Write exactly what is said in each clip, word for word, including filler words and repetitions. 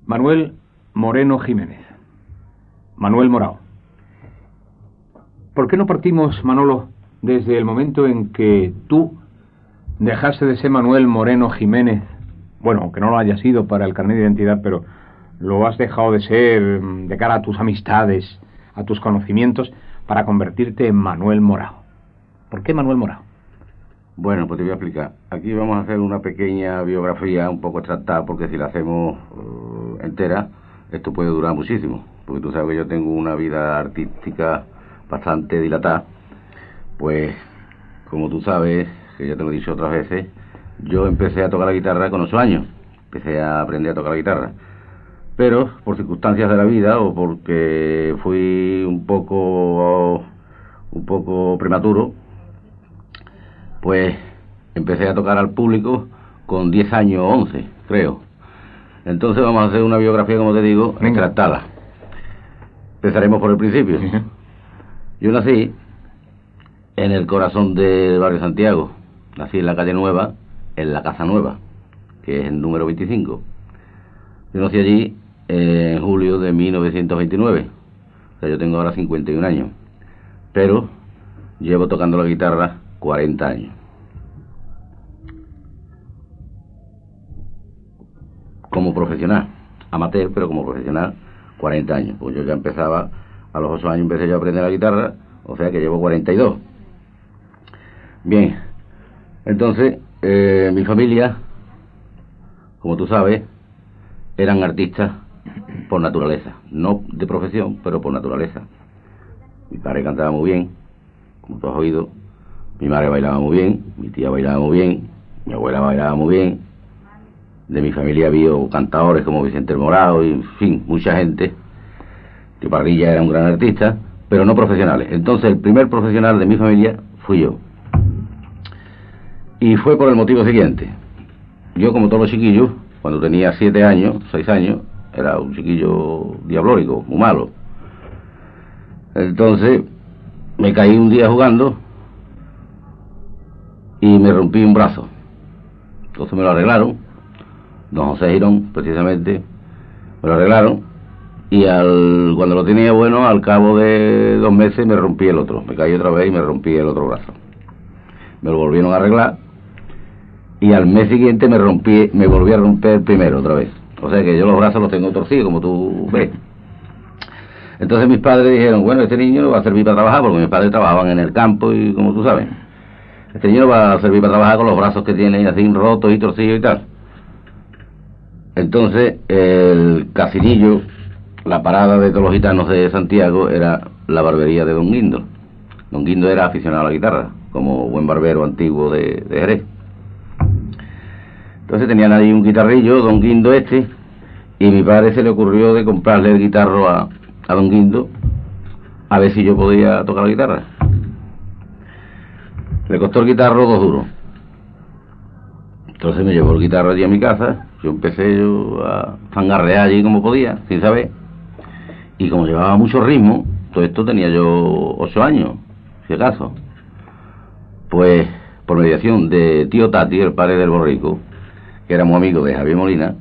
Manuel Moreno Jiménez. Manuel Morao. ¿Por qué no partimos, Manolo, desde el momento en que tú dejaste de ser Manuel Moreno Jiménez? Bueno, aunque no lo haya sido para el carnet de identidad, pero lo has dejado de ser de cara a tus amistades, a tus conocimientos, para convertirte en Manuel Morao. ¿Por qué Manuel Morao? Bueno, pues te voy a explicar. Aquí vamos a hacer una pequeña biografía un poco extractada, porque si la hacemos uh, entera, esto puede durar muchísimo. Porque tú sabes que yo tengo una vida artística bastante dilatada. Pues, como tú sabes, que ya te lo he dicho otras veces, yo empecé a tocar la guitarra con ocho años. Empecé a aprender a tocar la guitarra. Pero, por circunstancias de la vida, o porque fui un poco, un poco prematuro, pues empecé a tocar al público con diez años o once, creo. Entonces vamos a hacer una biografía, como te digo, extractada. Empezaremos por el principio. Uh-huh. Yo nací en el corazón del barrio Santiago. Nací en la calle Nueva, en la Casa Nueva, que es el número veinticinco. Yo nací allí en julio de mil novecientos veintinueve. O sea, yo tengo ahora cincuenta y un años. Pero llevo tocando la guitarra cuarenta años. Como profesional, amateur, pero como profesional, cuarenta años. Pues yo ya empezaba, a los ocho años empecé yo a aprender la guitarra, o sea que llevo cuarenta y dos. Bien, entonces, eh, mi familia, como tú sabes, eran artistas por naturaleza. No de profesión, pero por naturaleza. Mi padre cantaba muy bien, como tú has oído. Mi madre bailaba muy bien, mi tía bailaba muy bien, mi abuela bailaba muy bien. De mi familia había cantadores como Vicente el Morao y, en fin, mucha gente. Tío Parrilla era un gran artista, pero no profesionales. Entonces, el primer profesional de mi familia fui yo. Y fue por el motivo siguiente. Yo, como todos los chiquillos, cuando tenía siete años, seis años, era un chiquillo diablórico, muy malo. Entonces, me caí un día jugando y me rompí un brazo. Entonces me lo arreglaron, don José Girón, precisamente, me lo arreglaron, y al, cuando lo tenía bueno, al cabo de dos meses me rompí el otro. Me caí otra vez y me rompí el otro brazo. Me lo volvieron a arreglar, y al mes siguiente me rompí, me volví a romper el primero otra vez. O sea que yo los brazos los tengo torcidos, como tú ves. Entonces mis padres dijeron, bueno, este niño no va a servir para trabajar, porque mis padres trabajaban en el campo y como tú sabes. Este niño va a servir para trabajar con los brazos que tiene así rotos y torcidos y tal. Entonces, el casinillo, la parada de todos los gitanos de Santiago, era la barbería de Don Guindo. Don Guindo era aficionado a la guitarra, como buen barbero antiguo de, de Jerez. Entonces tenían ahí un guitarrillo, Don Guindo este, y mi padre se le ocurrió de comprarle el guitarro a, a Don Guindo, a ver si yo podía tocar la guitarra. Le costó el guitarro dos duros. Entonces me llevó el guitarro allí a mi casa. Yo empecé yo a fangarrear allí como podía, sin saber. Y como llevaba mucho ritmo, todo esto tenía yo ocho años, si acaso. Pues, por mediación de tío Tati, el padre del borrico, que éramos amigos de Javier Molina,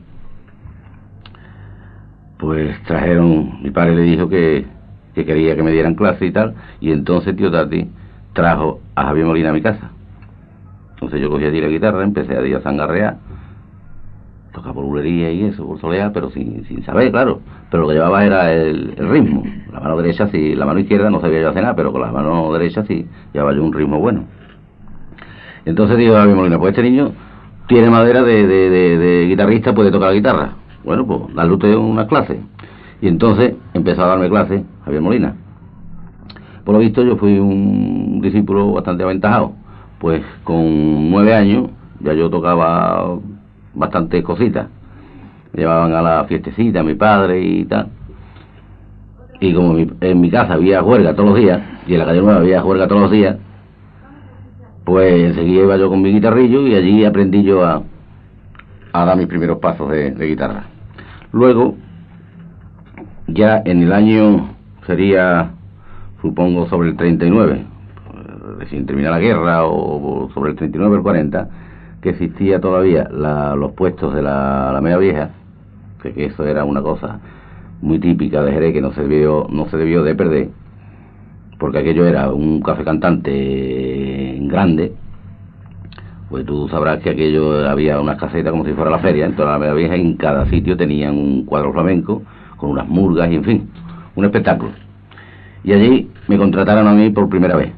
pues trajeron, mi padre le dijo que, que quería que me dieran clase y tal, y entonces tío Tati trajo a Javier Molina a mi casa. Entonces yo cogí allí la guitarra, empecé a, a zangarrear, tocar por bulería y eso, por solear, pero sin, sin saber, claro. Pero lo que llevaba era el, el ritmo. La mano derecha sí, la mano izquierda no sabía yo hacer nada, pero con la mano derecha sí llevaba yo un ritmo bueno. Entonces dijo Javier Molina, pues este niño tiene madera de, de, de, de guitarrista, puede tocar la guitarra. Bueno, pues darle usted una clase. Y entonces empezó a darme clase Javier Molina. Por lo visto yo fui un discípulo bastante aventajado, pues con nueve años ya yo tocaba bastantes cositas. Me llevaban a la fiestecita mi padre y tal, y como mi, en mi casa había juerga todos los días, y en la calle Nueva había juerga todos los días, pues enseguida iba yo con mi guitarrillo y allí aprendí yo a, a dar mis primeros pasos de, de guitarra. Luego, ya en el año, sería, supongo, sobre el treinta y nueve, sin terminar la guerra, o sobre el treinta y nueve o el cuarenta, que existía todavía la, los puestos de la Alameda Vieja, que, que eso era una cosa muy típica de Jerez, que no se debió, no se debió de perder, porque aquello era un café cantante grande. Pues tú sabrás que aquello había unas casetas como si fuera la feria, en toda la Alameda Vieja, en cada sitio tenían un cuadro flamenco, con unas murgas y en fin, un espectáculo. Y allí me contrataron a mí por primera vez.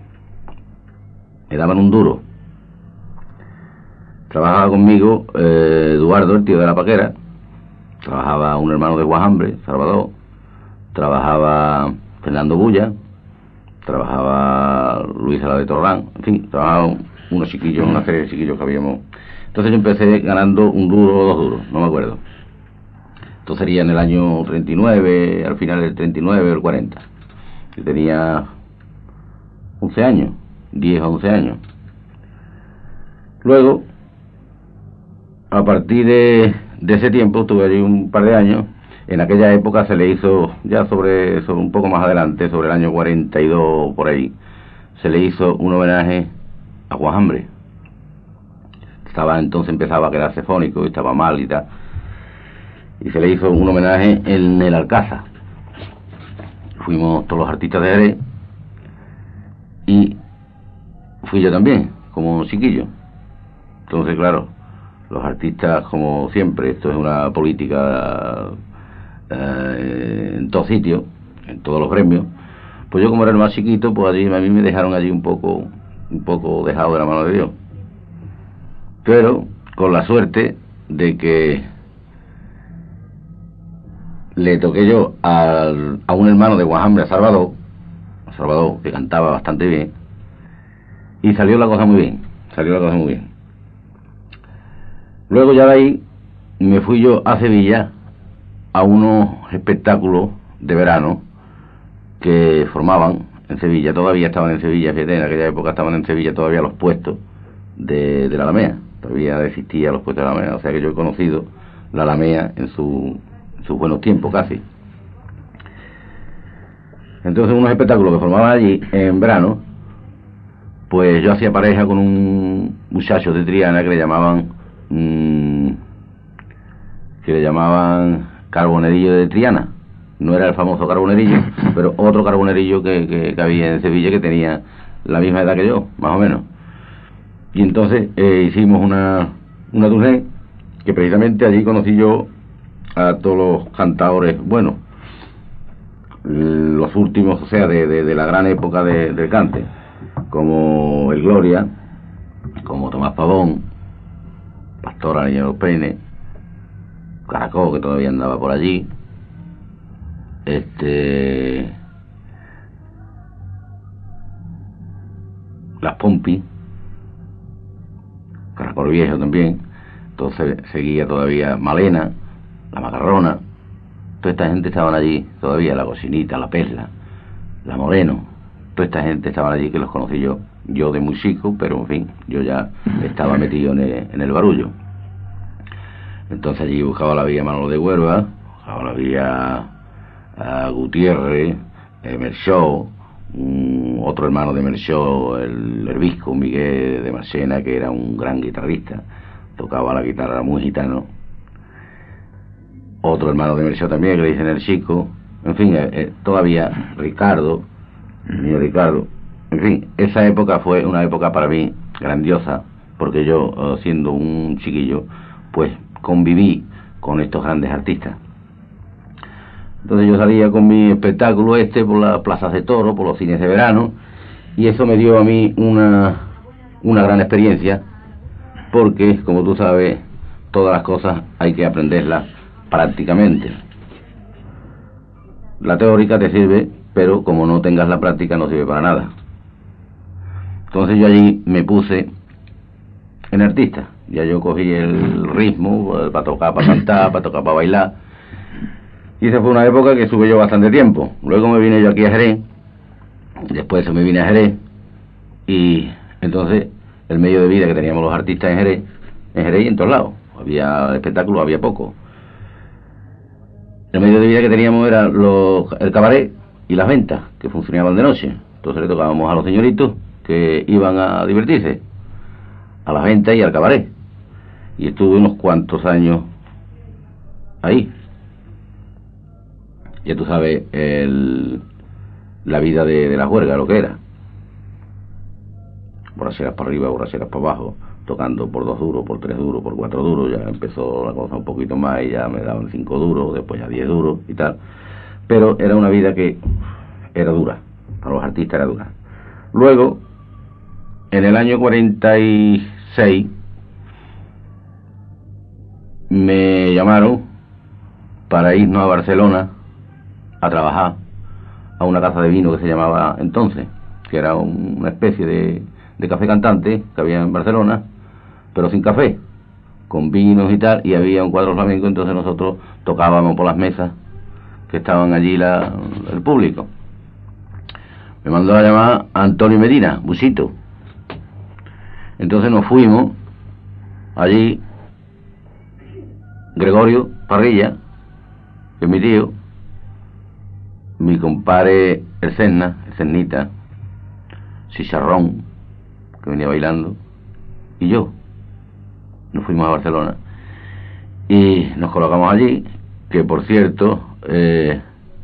Me daban un duro. Trabajaba conmigo eh, Eduardo, el tío de la Paquera, trabajaba un hermano de Guajambre, Salvador, trabajaba Fernando Bulla, trabajaba Luisa la de Torrán, en fin, trabajaban unos chiquillos, una serie de chiquillos que habíamos. Entonces yo empecé ganando un duro o dos duros, no me acuerdo. Esto sería en el año treinta y nueve, al final del treinta y nueve o el cuarenta. Yo tenía once años, diez o once años. Luego, a partir de, de ese tiempo, estuve allí un par de años. En aquella época se le hizo, ya sobre, sobre un poco más adelante, sobre el año cuarenta y dos por ahí, se le hizo un homenaje a Guajambre. Estaba entonces, empezaba a quedarse fónico y estaba mal y tal, y se le hizo un homenaje en el Alcázar. Fuimos todos los artistas de Jerez y fui yo también, como chiquillo. Entonces, claro, los artistas, como siempre, esto es una política eh, en todos sitios, en todos los gremios. Pues yo, como era el más chiquito, pues allí, a mí me dejaron allí un poco un poco dejado de la mano de Dios, pero con la suerte de que le toqué yo al, a un hermano de Guajambre, a Salvador, a Salvador, que cantaba bastante bien, y salió la cosa muy bien, salió la cosa muy bien. Luego ya de ahí me fui yo a Sevilla a unos espectáculos de verano que formaban en Sevilla, todavía estaban en Sevilla, fíjate, en aquella época estaban en Sevilla todavía los puestos de, de la Alamea, todavía existían los puestos de la Alamea, o sea que yo he conocido la Alamea en, su, en sus buenos tiempos casi. Entonces, unos espectáculos que formaban allí en verano, pues yo hacía pareja con un muchacho de Triana que le llamaban mmm, que le llamaban Carbonerillo de Triana. No era el famoso Carbonerillo, pero otro Carbonerillo que, que, que había en Sevilla, que tenía la misma edad que yo, más o menos. Y entonces eh, hicimos una, una tournée, que precisamente allí conocí yo a todos los cantadores, bueno, los últimos, o sea, de, de, de la gran época de, del cante, como el Gloria, como Tomás Pavón, Pastor Niña de los Peines, Caracol, que todavía andaba por allí, este las Pompi, Caracol Viejo también. Entonces seguía todavía Malena, la Macarrona. Toda esta gente estaban allí todavía, la Cocinita, la Perla, la Moreno. Toda esta gente estaban allí, que los conocí yo, yo de muy chico, pero en fin, yo ya estaba metido en el, en el barullo. Entonces allí buscaba la vía Manolo de Huelva, buscaba la vía a Gutiérrez, eh, Merchó, um, otro hermano de Merchó, el Herbisco Miguel de Marchena, que era un gran guitarrista, tocaba la guitarra muy gitano. Otro hermano de Merchó también, que le dicen el Chico. En fin, eh, eh, todavía Ricardo, mío Ricardo. En fin, esa época fue una época para mí grandiosa, porque yo, uh, siendo un chiquillo, pues conviví con estos grandes artistas. Entonces yo salía con mi espectáculo este por las plazas de toro, por los cines de verano, y eso me dio a mí una, una gran experiencia, porque, como tú sabes, todas las cosas hay que aprenderlas prácticamente. La teórica te sirve, pero como no tengas la práctica no sirve para nada. Entonces yo allí me puse en artista, ya yo cogí el ritmo para tocar, para cantar, para tocar, para bailar. Y esa fue una época que estuve yo bastante tiempo. Luego me vine yo aquí a Jerez, después me vine a Jerez, y entonces el medio de vida que teníamos los artistas en Jerez, en Jerez y en todos lados, había espectáculos, había poco. El medio de vida que teníamos era los, el cabaret y las ventas, que funcionaban de noche. Entonces le tocábamos a los señoritos que iban a divertirse, a las ventas y al cabaret. Y estuve unos cuantos años ahí. Ya tú sabes el, la vida de, de la juerga, lo que era. Borracheras para arriba, borracheras para abajo, tocando por dos duros, por tres duros, por cuatro duros. Ya empezó la cosa un poquito más y ya me daban cinco duros, después ya diez duros y tal. Pero era una vida que era dura, para los artistas era dura. Luego, en el año cuarenta y seis, me llamaron para irnos a Barcelona a trabajar a una casa de vino que se llamaba entonces, que era un, una especie de, de café cantante que había en Barcelona, pero sin café, con vinos y tal, y había un cuadro flamenco. Entonces nosotros tocábamos por las mesas que estaban allí la, el público. Me mandó a llamar a Antonio Medina, Busito. Entonces nos fuimos allí, Gregorio Parrilla, que es mi tío, mi compadre el Cesna, el Cesnita, Chicharrón, que venía bailando, y yo. Nos fuimos a Barcelona y nos colocamos allí, que por cierto eh,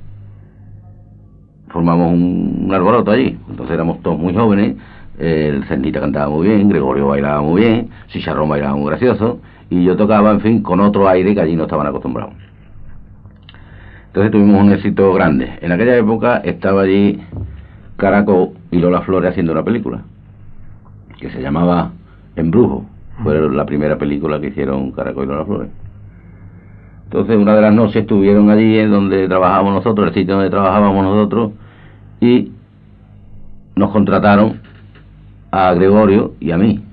formamos un, un alboroto allí. Entonces éramos todos muy jóvenes. El Cesnita cantaba muy bien, Gregorio bailaba muy bien, Chicharrón bailaba muy gracioso, y yo tocaba, en fin, con otro aire que allí no estaban acostumbrados. Entonces tuvimos un éxito grande. En aquella época estaba allí Caracol y Lola Flores haciendo una película que se llamaba Embrujo. Fue la primera película que hicieron Caracol y Lola Flores. Entonces una de las noches estuvieron allí en donde trabajábamos nosotros, el sitio donde trabajábamos nosotros, y nos contrataron a Gregorio y a mí.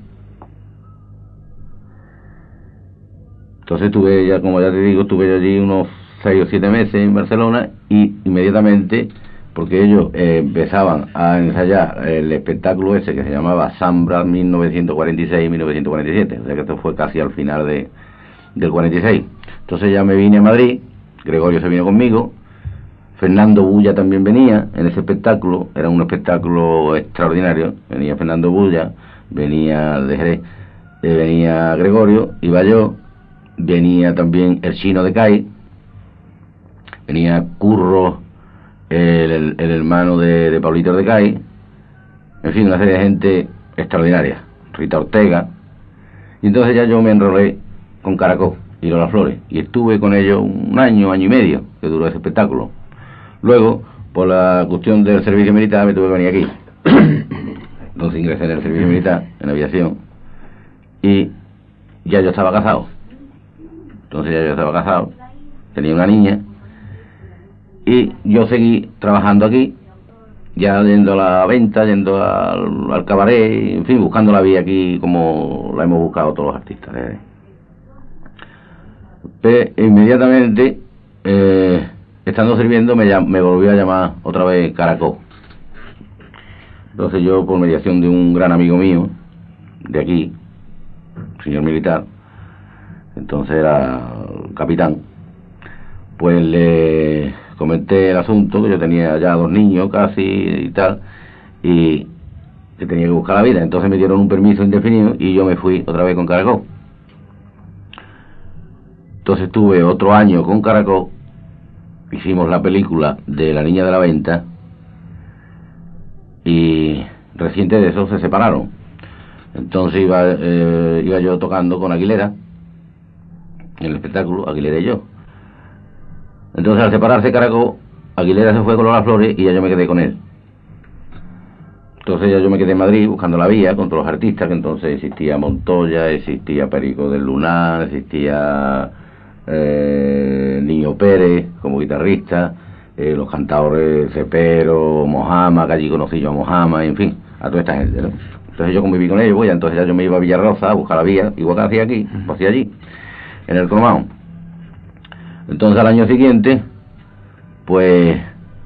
Entonces estuve ya, como ya te digo, estuve allí unos seis o siete meses en Barcelona, y inmediatamente, porque ellos eh, empezaban a ensayar el espectáculo ese que se llamaba Zambra mil novecientos cuarenta y seis y mil novecientos cuarenta y siete, o sea que esto fue casi al final de, del cuarenta y seis. Entonces ya me vine a Madrid, Gregorio se vino conmigo, Fernando Bulla también venía en ese espectáculo, era un espectáculo extraordinario, venía Fernando Bulla, venía de Jerez, eh, venía Gregorio, iba yo, venía también el Chino de Cai, venía Curro, el, el, el hermano de, de Pablito de Cai, en fin, una serie de gente extraordinaria, Rita Ortega. Y entonces ya yo me enrolé con Caracol y Lola Flores, y estuve con ellos un año, año y medio que duró ese espectáculo. Luego, por la cuestión del servicio militar, me tuve que venir aquí. Entonces ingresé en el servicio militar, en aviación, y ya yo estaba casado. Entonces ya yo estaba casado, tenía una niña, y yo seguí trabajando aquí, ya yendo a la venta, yendo al, al cabaret, en fin, buscando la vida aquí como la hemos buscado todos los artistas. ¿eh? Pero inmediatamente, eh, estando sirviendo, me, me volvió a llamar otra vez Caracol. Entonces yo, por mediación de un gran amigo mío, de aquí, señor militar, entonces era capitán, pues le comenté el asunto, que yo tenía ya dos niños casi y tal, y que tenía que buscar la vida. Entonces me dieron un permiso indefinido y yo me fui otra vez con Caracol. Entonces estuve otro año con Caracol, hicimos la película de La Niña de la Venta, y reciente de eso se separaron. Entonces iba, eh, iba yo tocando con Aguilera en el espectáculo, Aguilera y yo. Entonces al separarse Caracol, Aguilera se fue con Lola Flores y ya yo me quedé con él. Entonces ya yo me quedé en Madrid buscando la vía con todos los artistas, que entonces existía Montoya, existía Perico del Lunar, existía eh, Niño Pérez como guitarrista, eh, los cantadores Cepero, Mojama, que allí conocí yo a Mojama, en fin, a toda esta gente, ¿no? Entonces yo conviví con ellos, pues, entonces ya yo me iba a Villarrosa a buscar la vía, igual que hacía aquí, pues hacía allí, en el Cromao. Entonces al año siguiente, pues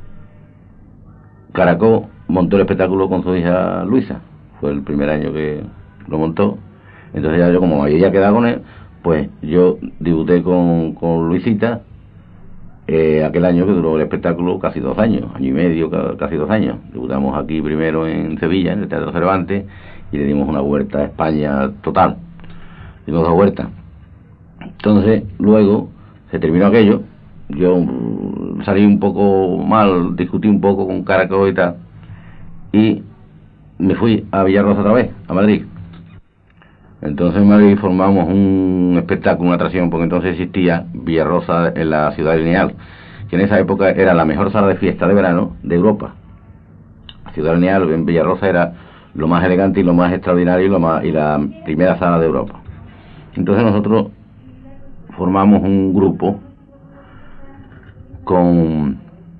Caracol montó el espectáculo con su hija Luisa, fue el primer año que lo montó. Entonces ya yo, como me había quedado con él, pues yo debuté con, con Luisita eh, aquel año que duró el espectáculo casi dos años, año y medio, casi dos años. Debutamos aquí primero en Sevilla, en el Teatro Cervantes, y le dimos una vuelta a España total, dimos dos vueltas. Entonces luego se terminó aquello, yo mm, salí un poco mal, discutí un poco con Caracol y tal, y me fui a Villarrosa otra vez, a Madrid. Entonces en Madrid formamos un espectáculo, una atracción, porque entonces existía Villarrosa en la Ciudad Lineal, que en esa época era la mejor sala de fiesta de verano de Europa. La Ciudad Lineal en Villarrosa era lo más elegante y lo más extraordinario y, lo más, y la primera sala de Europa. Entonces nosotros formamos un grupo con,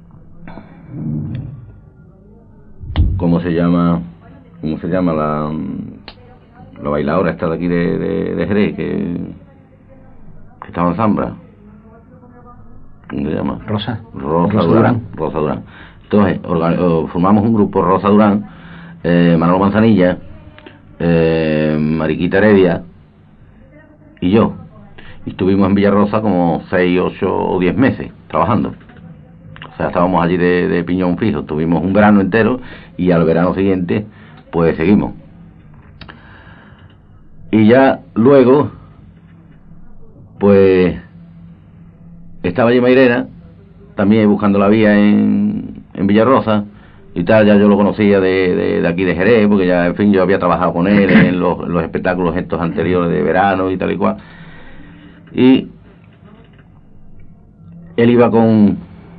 ¿cómo se llama? ¿Cómo se llama la, la bailadora esta de aquí de, de, de Jerez, que, que estaba en Zambra? ¿Cómo se llama? Rosa. Rosa, Rosa Durán. Durán. Rosa Durán. Entonces organ, formamos un grupo, Rosa Durán, eh, Manolo Manzanilla, eh, Mariquita Heredia y yo. Y estuvimos en Villarrosa como seis, ocho o diez meses trabajando. O sea, estábamos allí de, de piñón fijo. Estuvimos un verano entero y al verano siguiente pues seguimos. Y ya luego pues estaba allí Mairena también buscando la vía en, en Villarrosa y tal. Ya yo lo conocía de, de, de aquí de Jerez, porque ya, en fin, yo había trabajado con él en los, los espectáculos estos anteriores de verano y tal y cual. Y él iba con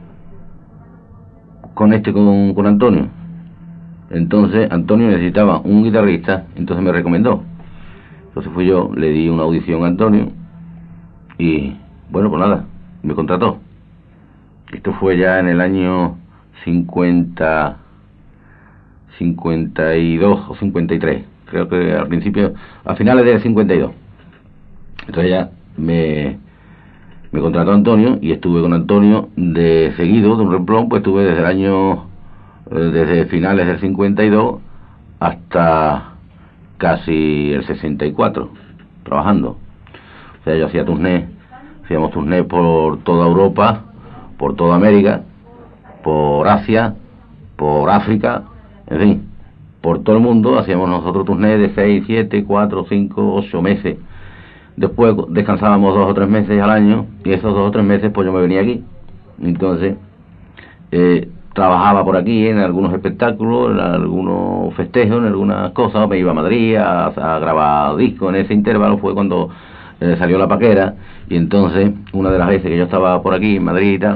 con este, con, con Antonio. Entonces Antonio necesitaba un guitarrista, entonces me recomendó. Entonces fui yo, le di una audición a Antonio y bueno, pues nada, me contrató. Esto fue ya en el año cincuenta, cincuenta y dos o cincuenta y tres, creo que al principio, a finales del cincuenta y dos. Entonces ya me, me contrató Antonio y estuve con Antonio de seguido, de un remplón, pues estuve desde el año, desde finales del cincuenta y dos hasta casi el sesenta y cuatro, trabajando. O sea, yo hacía turné, hacíamos turné por toda Europa, por toda América, por Asia, por África, en fin, por todo el mundo. Hacíamos nosotros turné de seis, siete, cuatro, cinco, ocho meses. Después descansábamos dos o tres meses al año, y esos dos o tres meses pues yo me venía aquí. Entonces eh, trabajaba por aquí en algunos espectáculos, en algunos festejos, en algunas cosas. Me iba a Madrid a, a grabar discos. En ese intervalo fue cuando eh, salió La Paquera, y entonces una de las veces que yo estaba por aquí en Madrid y tal,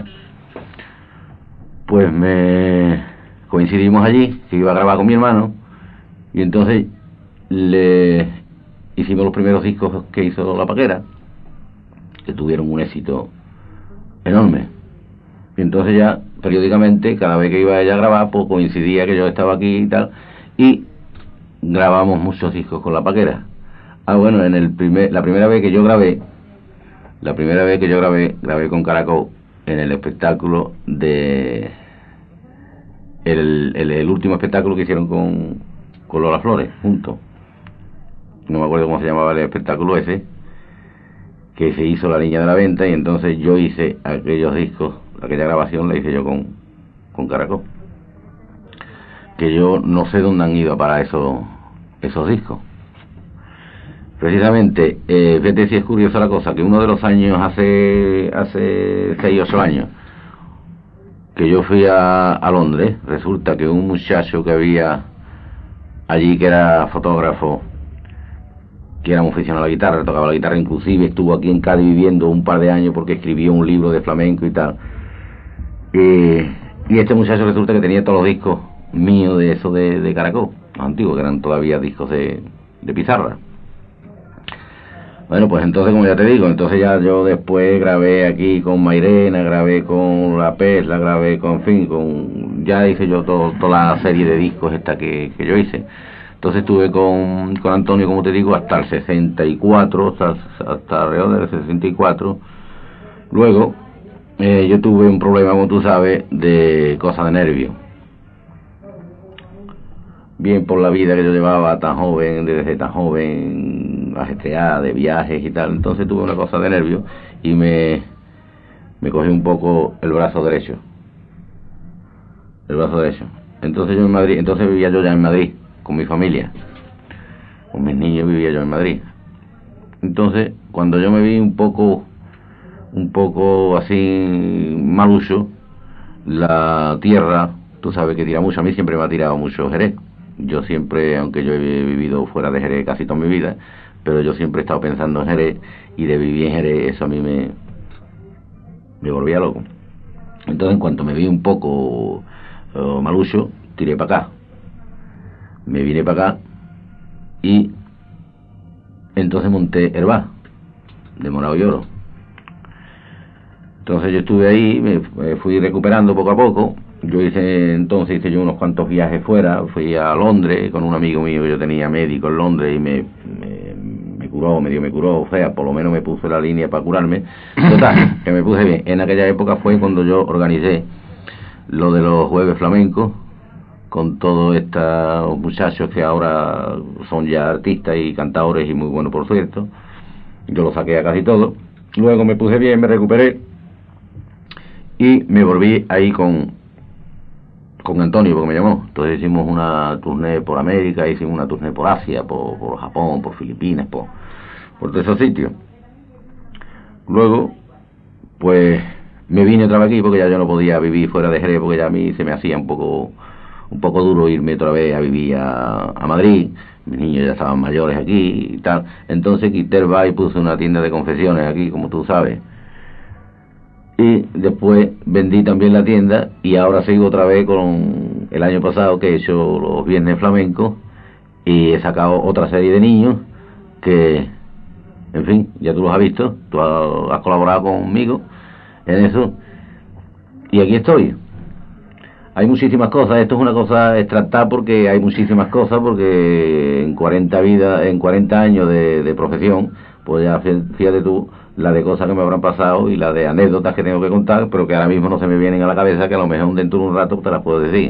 pues me coincidimos allí, que iba a grabar con mi hermano, y entonces le hicimos los primeros discos que hizo La Paquera, que tuvieron un éxito enorme. Y entonces ya periódicamente, cada vez que iba ella a grabar, pues coincidía que yo estaba aquí y tal, y grabamos muchos discos con La Paquera. Ah, bueno, en el primer, la primera vez que yo grabé, la primera vez que yo grabé, grabé con Caracol en el espectáculo de el, el, el último espectáculo que hicieron con, con Lola Flores, juntos. No me acuerdo cómo se llamaba el espectáculo ese, que se hizo La Niña de la Venta, y entonces yo hice aquellos discos, aquella grabación la hice yo con, con Caracol. Que yo no sé dónde han ido a parar esos, esos discos. Precisamente, eh, fíjate si es curiosa la cosa, que uno de los años, hace hace seis o ocho años, que yo fui a, a Londres, resulta que un muchacho que había allí, que era fotógrafo, que era muy aficionado a la guitarra, tocaba la guitarra, inclusive estuvo aquí en Cádiz viviendo un par de años porque escribió un libro de flamenco y tal. Eh, y este muchacho resulta que tenía todos los discos míos de eso de, de Caracol, los antiguos, que eran todavía discos de, de pizarra. Bueno, pues entonces, como ya te digo, entonces ya yo después grabé aquí con Mairena, grabé con La Pesla, grabé con, en fin, con, ya hice yo todo, toda la serie de discos esta que, que yo hice. Entonces estuve con, con Antonio, como te digo, hasta el sesenta y cuatro, hasta, hasta alrededor del sesenta y cuatro. Luego, eh, yo tuve un problema, como tú sabes, de cosas de nervios. Bien por la vida que yo llevaba tan joven, desde tan joven, ajetreada, de viajes y tal. Entonces tuve una cosa de nervios y me, me cogí un poco el brazo derecho. El brazo derecho. Entonces yo en Madrid, entonces vivía yo ya en Madrid, con mi familia. Con mis niños vivía yo en Madrid. Entonces, cuando yo me vi un poco un poco así malucho, la tierra, tú sabes que tira mucho, a mí siempre me ha tirado mucho Jerez. Yo siempre, aunque yo he vivido fuera de Jerez casi toda mi vida, pero yo siempre he estado pensando en Jerez, y de vivir en Jerez eso a mí me, me volvía loco. Entonces, en cuanto me vi un poco uh, malucho, tiré para acá. Me vine para acá y entonces monté Herbá, de Morado y Oro. Entonces yo estuve ahí, me, me fui recuperando poco a poco. Yo hice, entonces hice yo unos cuantos viajes fuera, fui a Londres con un amigo mío que yo tenía médico en Londres y me, me, me curó, medio me curó, o sea, por lo menos me puso la línea para curarme. Total, que me puse bien. En aquella época fue cuando yo organicé lo de los jueves flamencos, con todos estos muchachos que ahora son ya artistas y cantadores y muy buenos por cierto. Yo los saqué a casi todos. Luego me puse bien, me recuperé y me volví ahí con con Antonio, porque me llamó. Entonces hicimos una tournée por América, hicimos una tournée por Asia, por, por Japón, por Filipinas, por, por todos esos sitios. Luego, pues me vine otra vez aquí porque ya yo no podía vivir fuera de Jerez, porque ya a mí se me hacía un poco un poco duro irme otra vez a vivir a, a Madrid. Mis niños ya estaban mayores aquí y tal. Entonces quité el bar y puse una tienda de confecciones aquí, como tú sabes. Y después vendí también la tienda y ahora sigo otra vez con el año pasado que he hecho los viernes flamencos y he sacado otra serie de niños que, en fin, ya tú los has visto, tú has, has colaborado conmigo en eso y aquí estoy. Hay muchísimas cosas, esto es una cosa extractada porque hay muchísimas cosas, porque en cuarenta vidas, en cuarenta años de, de profesión, pues ya fíjate tú la de cosas que me habrán pasado y la de anécdotas que tengo que contar, pero que ahora mismo no se me vienen a la cabeza, que a lo mejor dentro de un rato te las puedo decir.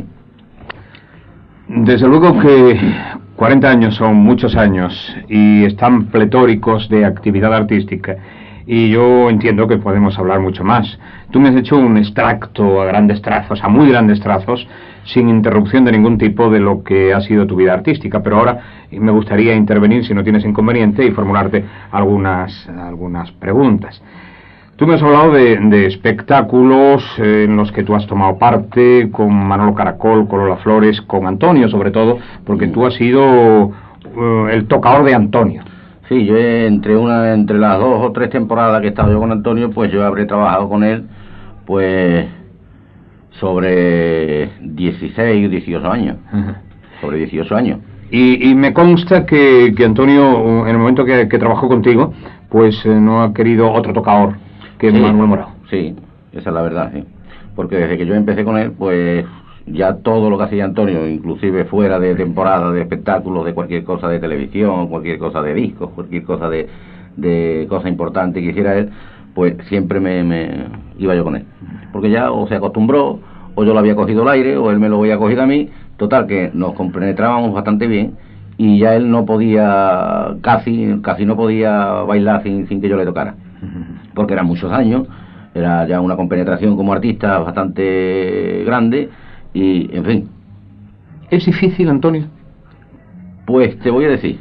Desde luego que cuarenta años son muchos años y están pletóricos de actividad artística. Y yo entiendo que podemos hablar mucho más. Tú me has hecho un extracto a grandes trazos, a muy grandes trazos, sin interrupción de ningún tipo de lo que ha sido tu vida artística. Pero ahora me gustaría intervenir, si no tienes inconveniente, y formularte algunas, algunas preguntas. Tú me has hablado de, de espectáculos eh, en los que tú has tomado parte, con Manolo Caracol, con Lola Flores, con Antonio sobre todo, porque tú has sido uh, el tocador de Antonio. Sí, yo entre una entre las dos o tres temporadas que he estado yo con Antonio, pues yo habré trabajado con él, pues, sobre dieciséis, dieciocho años. Uh-huh. Sobre dieciocho años. Y, y me consta que, que Antonio, en el momento que, que trabajó contigo, pues eh, no ha querido otro tocador que sí, Manuel Morado. Sí, esa es la verdad, sí. Porque desde que yo empecé con él, pues ya todo lo que hacía Antonio, inclusive fuera de temporada, de espectáculos, de cualquier cosa de televisión, cualquier cosa de discos, cualquier cosa de, de cosa importante que hiciera él, pues siempre me, me iba yo con él. Porque ya o se acostumbró, o yo lo había cogido al aire, o él me lo había cogido a mí. Total, que nos compenetrábamos bastante bien, y ya él no podía, casi casi no podía bailar sin, sin que yo le tocara. Porque eran muchos años, era ya una compenetración como artista bastante grande. Y, en fin. ¿Es difícil, Antonio? Pues te voy a decir.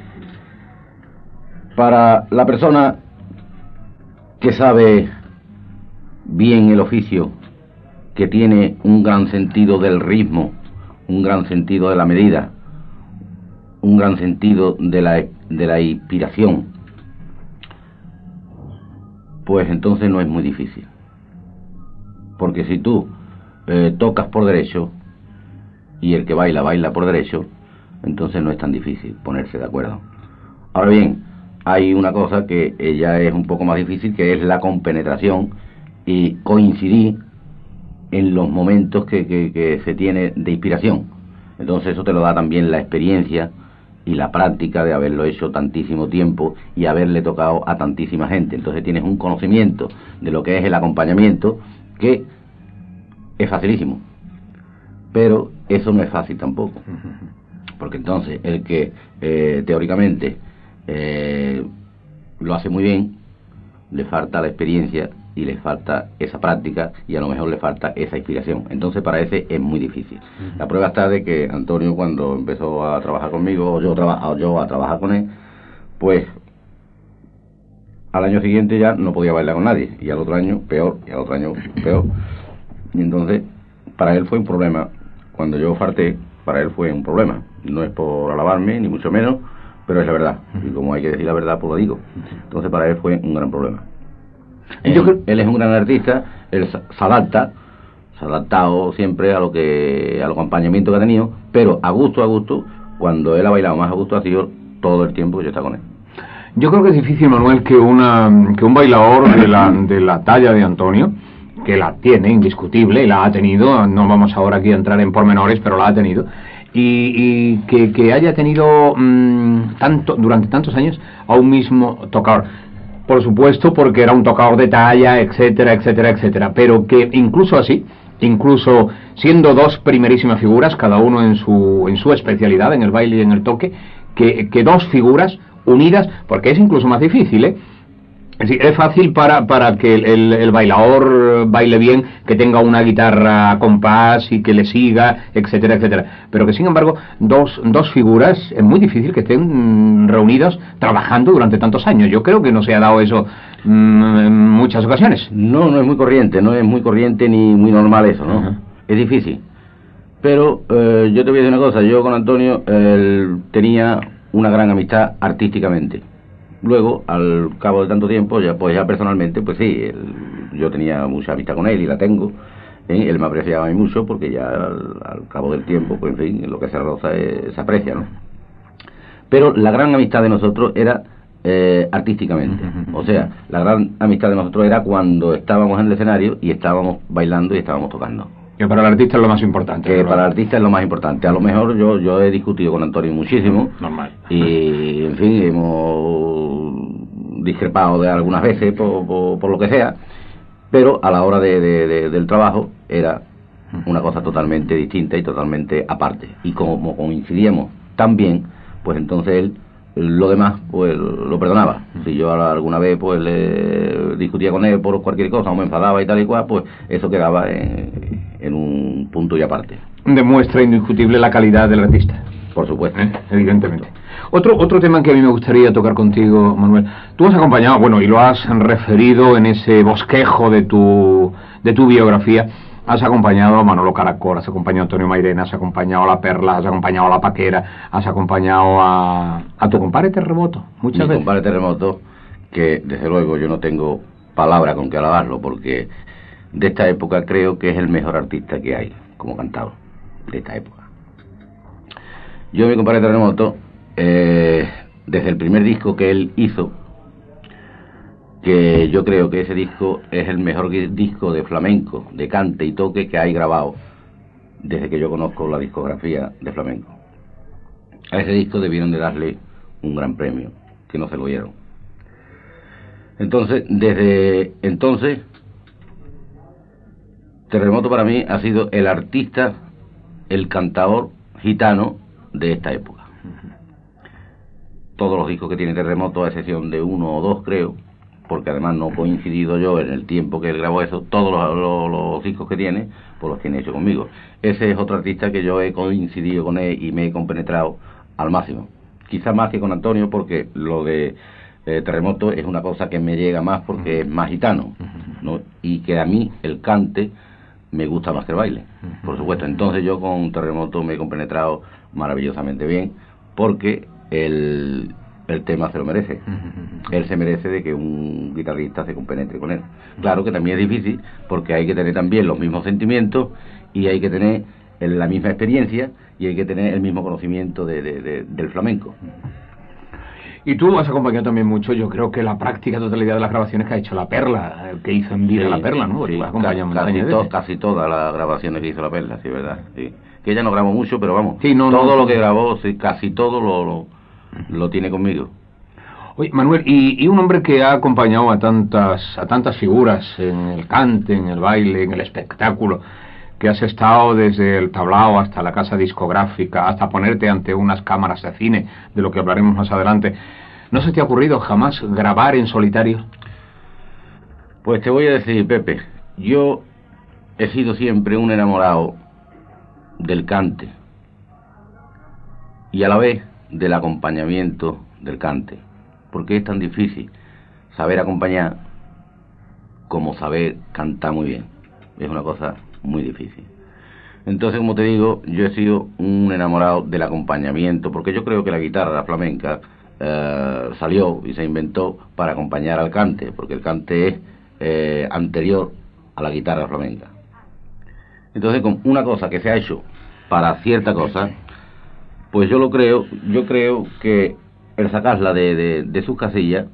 Para la persona que sabe bien el oficio, que tiene un gran sentido del ritmo, un gran sentido de la medida, un gran sentido de la, de la inspiración, pues entonces no es muy difícil. Porque si tú Eh, tocas por derecho y el que baila baila por derecho, entonces no es tan difícil ponerse de acuerdo. Ahora bien, hay una cosa que ya es un poco más difícil, que es la compenetración y coincidir en los momentos que, que, que se tiene de inspiración. Entonces eso te lo da también la experiencia y la práctica de haberlo hecho tantísimo tiempo y haberle tocado a tantísima gente. Entonces tienes un conocimiento de lo que es el acompañamiento que es facilísimo, pero eso no es fácil tampoco, porque entonces el que eh, teóricamente eh, lo hace muy bien, le falta la experiencia y le falta esa práctica y a lo mejor le falta esa inspiración. Entonces para ese es muy difícil. Uh-huh. La prueba está de que Antonio, cuando empezó a trabajar conmigo, o yo, traba, o yo a trabajar con él, pues al año siguiente ya no podía bailar con nadie, y al otro año peor, y al otro año peor. Y entonces, para él fue un problema. Cuando yo farté, para él fue un problema. No es por alabarme, ni mucho menos, pero es la verdad. Y como hay que decir la verdad, pues lo digo. Entonces, para él fue un gran problema. Él, yo creo... él es un gran artista, él se adapta, se ha adaptado siempre a lo que, al acompañamiento que ha tenido, pero a gusto, a gusto, cuando él ha bailado más a gusto ha sido todo el tiempo que yo he estado con él. Yo creo que es difícil, Manuel, que una que un bailador de la, de la talla de Antonio, que la tiene, indiscutible, y la ha tenido, no vamos ahora aquí a entrar en pormenores, pero la ha tenido, y, y que, que haya tenido mmm, tanto durante tantos años a un mismo tocador. Por supuesto, porque era un tocador de talla, etcétera, etcétera, etcétera, pero que incluso así, incluso siendo dos primerísimas figuras, cada uno en su, en su especialidad, en el baile y en el toque, que, que dos figuras unidas, porque es incluso más difícil, ¿eh? Es decir, es fácil para, para que el, el, el bailador baile bien, que tenga una guitarra a compás y que le siga, etcétera, etcétera. Pero que sin embargo, dos, dos figuras, es muy difícil que estén reunidas trabajando durante tantos años. Yo creo que no se ha dado eso mmm, en muchas ocasiones. No, no es muy corriente, no es muy corriente ni muy normal eso, ¿no? Uh-huh. Es difícil. Pero eh, yo te voy a decir una cosa, yo con Antonio eh, tenía una gran amistad artísticamente. Luego, al cabo de tanto tiempo, ya pues ya personalmente, pues sí, él, yo tenía mucha amistad con él y la tengo. ¿eh? Él me apreciaba a mí mucho porque ya al, al cabo del tiempo, pues en fin, lo que se roza es, se aprecia, ¿no? Pero la gran amistad de nosotros era eh, artísticamente. O sea, la gran amistad de nosotros era cuando estábamos en el escenario y estábamos bailando y estábamos tocando. Que para el artista es lo más importante. Que para el artista es lo más importante. A lo mejor yo yo he discutido con Antonio muchísimo. Normal. Y, en fin, hemos discrepado de algunas veces por, por, por lo que sea. Pero a la hora de, de, de, del trabajo era una cosa totalmente distinta y totalmente aparte. Y como coincidíamos tan bien, pues entonces él lo demás pues lo perdonaba. Si yo alguna vez pues le discutía con él por cualquier cosa o me enfadaba y tal y cual, pues eso quedaba en, en un punto y aparte. Demuestra indiscutible la calidad del artista. Por supuesto. ¿Eh? Evidentemente. Otro otro tema que a mí me gustaría tocar contigo, Manuel. Tú has acompañado, bueno, y lo has referido en ese bosquejo de tu de tu biografía. Has acompañado a Manolo Caracol, has acompañado a Antonio Mairena, has acompañado a La Perla, has acompañado a La Paquera, has acompañado a, a tu compadre Terremoto, muchas Mi veces. compadre Terremoto, que desde luego yo no tengo palabra con que alabarlo, porque de esta época creo que es el mejor artista que hay como cantador, de esta época. Yo, mi compadre Terremoto, eh, desde el primer disco que él hizo, que yo creo que ese disco es el mejor disco de flamenco, de cante y toque que hay grabado desde que yo conozco la discografía de flamenco. A ese disco debieron de darle un gran premio, que no se lo dieron. Entonces, desde entonces, Terremoto para mí ha sido el artista, el cantador gitano de esta época. Todos los discos que tiene Terremoto, a excepción de uno o dos creo, porque además no he coincidido yo en el tiempo que él grabó eso, todos los, los, los discos que tiene, pues los tiene hecho conmigo. Ese es otro artista que yo he coincidido con él y me he compenetrado al máximo. Quizás más que con Antonio, porque lo de eh, Terremoto es una cosa que me llega más porque es más gitano, ¿no? Y que a mí el cante me gusta más que el baile, por supuesto. Entonces yo con Terremoto me he compenetrado maravillosamente bien, porque el... el tema se lo merece. Él se merece de que un guitarrista se compenetre con él. Claro que también es difícil, porque hay que tener también los mismos sentimientos y hay que tener la misma experiencia y hay que tener el mismo conocimiento de, de, de, del flamenco. Y tú has acompañado también mucho, yo creo que la práctica totalidad de las grabaciones que ha hecho La Perla, que hizo en vida sí, La Perla, ¿no? Sí, casi, to, casi todas las grabaciones que hizo La Perla, sí, verdad. Sí. Que ella no grabó mucho, pero vamos, sí, no, todo no, lo que grabó, sí, casi todo lo... lo lo tiene conmigo. Oye, Manuel, y, y un hombre que ha acompañado a tantas a tantas figuras en el cante, en el baile, en el espectáculo, que has estado desde el tablao hasta la casa discográfica, hasta ponerte ante unas cámaras de cine, de lo que hablaremos más adelante, ¿no se te ha ocurrido jamás grabar en solitario? Pues te voy a decir, Pepe, yo he sido siempre un enamorado del cante y a la vez del acompañamiento del cante, porque es tan difícil saber acompañar como saber cantar muy bien. Es una cosa muy difícil. Entonces, como te digo, yo he sido un enamorado del acompañamiento, porque yo creo que la guitarra flamenca eh, salió y se inventó para acompañar al cante, porque el cante es eh, anterior a la guitarra flamenca. Entonces, con una cosa que se ha hecho para cierta cosa, pues yo lo creo, yo creo que el sacarla de, de, de sus casillas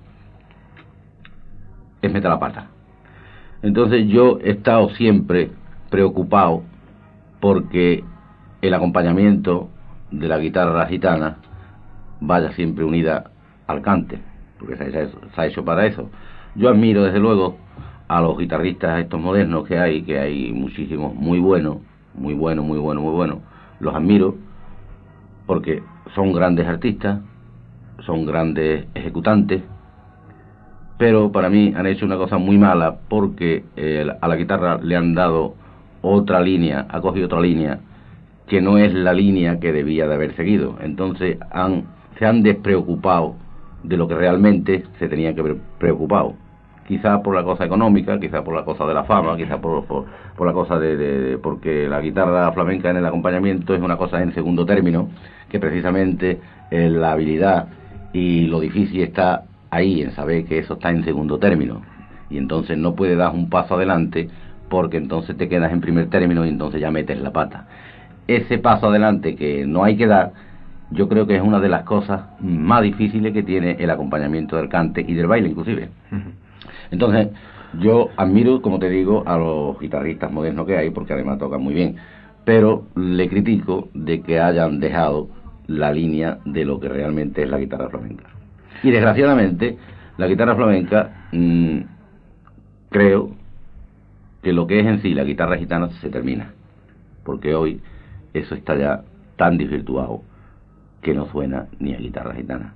es meter la pata. Entonces yo he estado siempre preocupado porque el acompañamiento de la guitarra gitana vaya siempre unida al cante, porque se ha, se ha hecho para eso. Yo admiro desde luego a los guitarristas estos modernos que hay, que hay muchísimos muy buenos, muy buenos, muy buenos, muy buenos. Los admiro porque son grandes artistas, son grandes ejecutantes, pero para mí han hecho una cosa muy mala porque eh, a la guitarra le han dado otra línea, ha cogido otra línea que no es la línea que debía de haber seguido. Entonces han, se han despreocupado de lo que realmente se tenía que haber preocupado. Quizá por la cosa económica, quizá por la cosa de la fama, quizá por, por, por la cosa de, de, de... porque la guitarra flamenca en el acompañamiento es una cosa en segundo término, que precisamente eh, la habilidad y lo difícil está ahí, en saber que eso está en segundo término, y entonces no puedes dar un paso adelante porque entonces te quedas en primer término y entonces ya metes la pata. Ese paso adelante que no hay que dar, yo creo que es una de las cosas más difíciles que tiene el acompañamiento del cante y del baile inclusive. Entonces yo admiro, como te digo, a los guitarristas modernos que hay, porque además tocan muy bien, pero le critico de que hayan dejado la línea de lo que realmente es la guitarra flamenca. Y desgraciadamente la guitarra flamenca mmm, creo que lo que es en sí la guitarra gitana se termina, porque hoy eso está ya tan desvirtuado que no suena ni a guitarra gitana.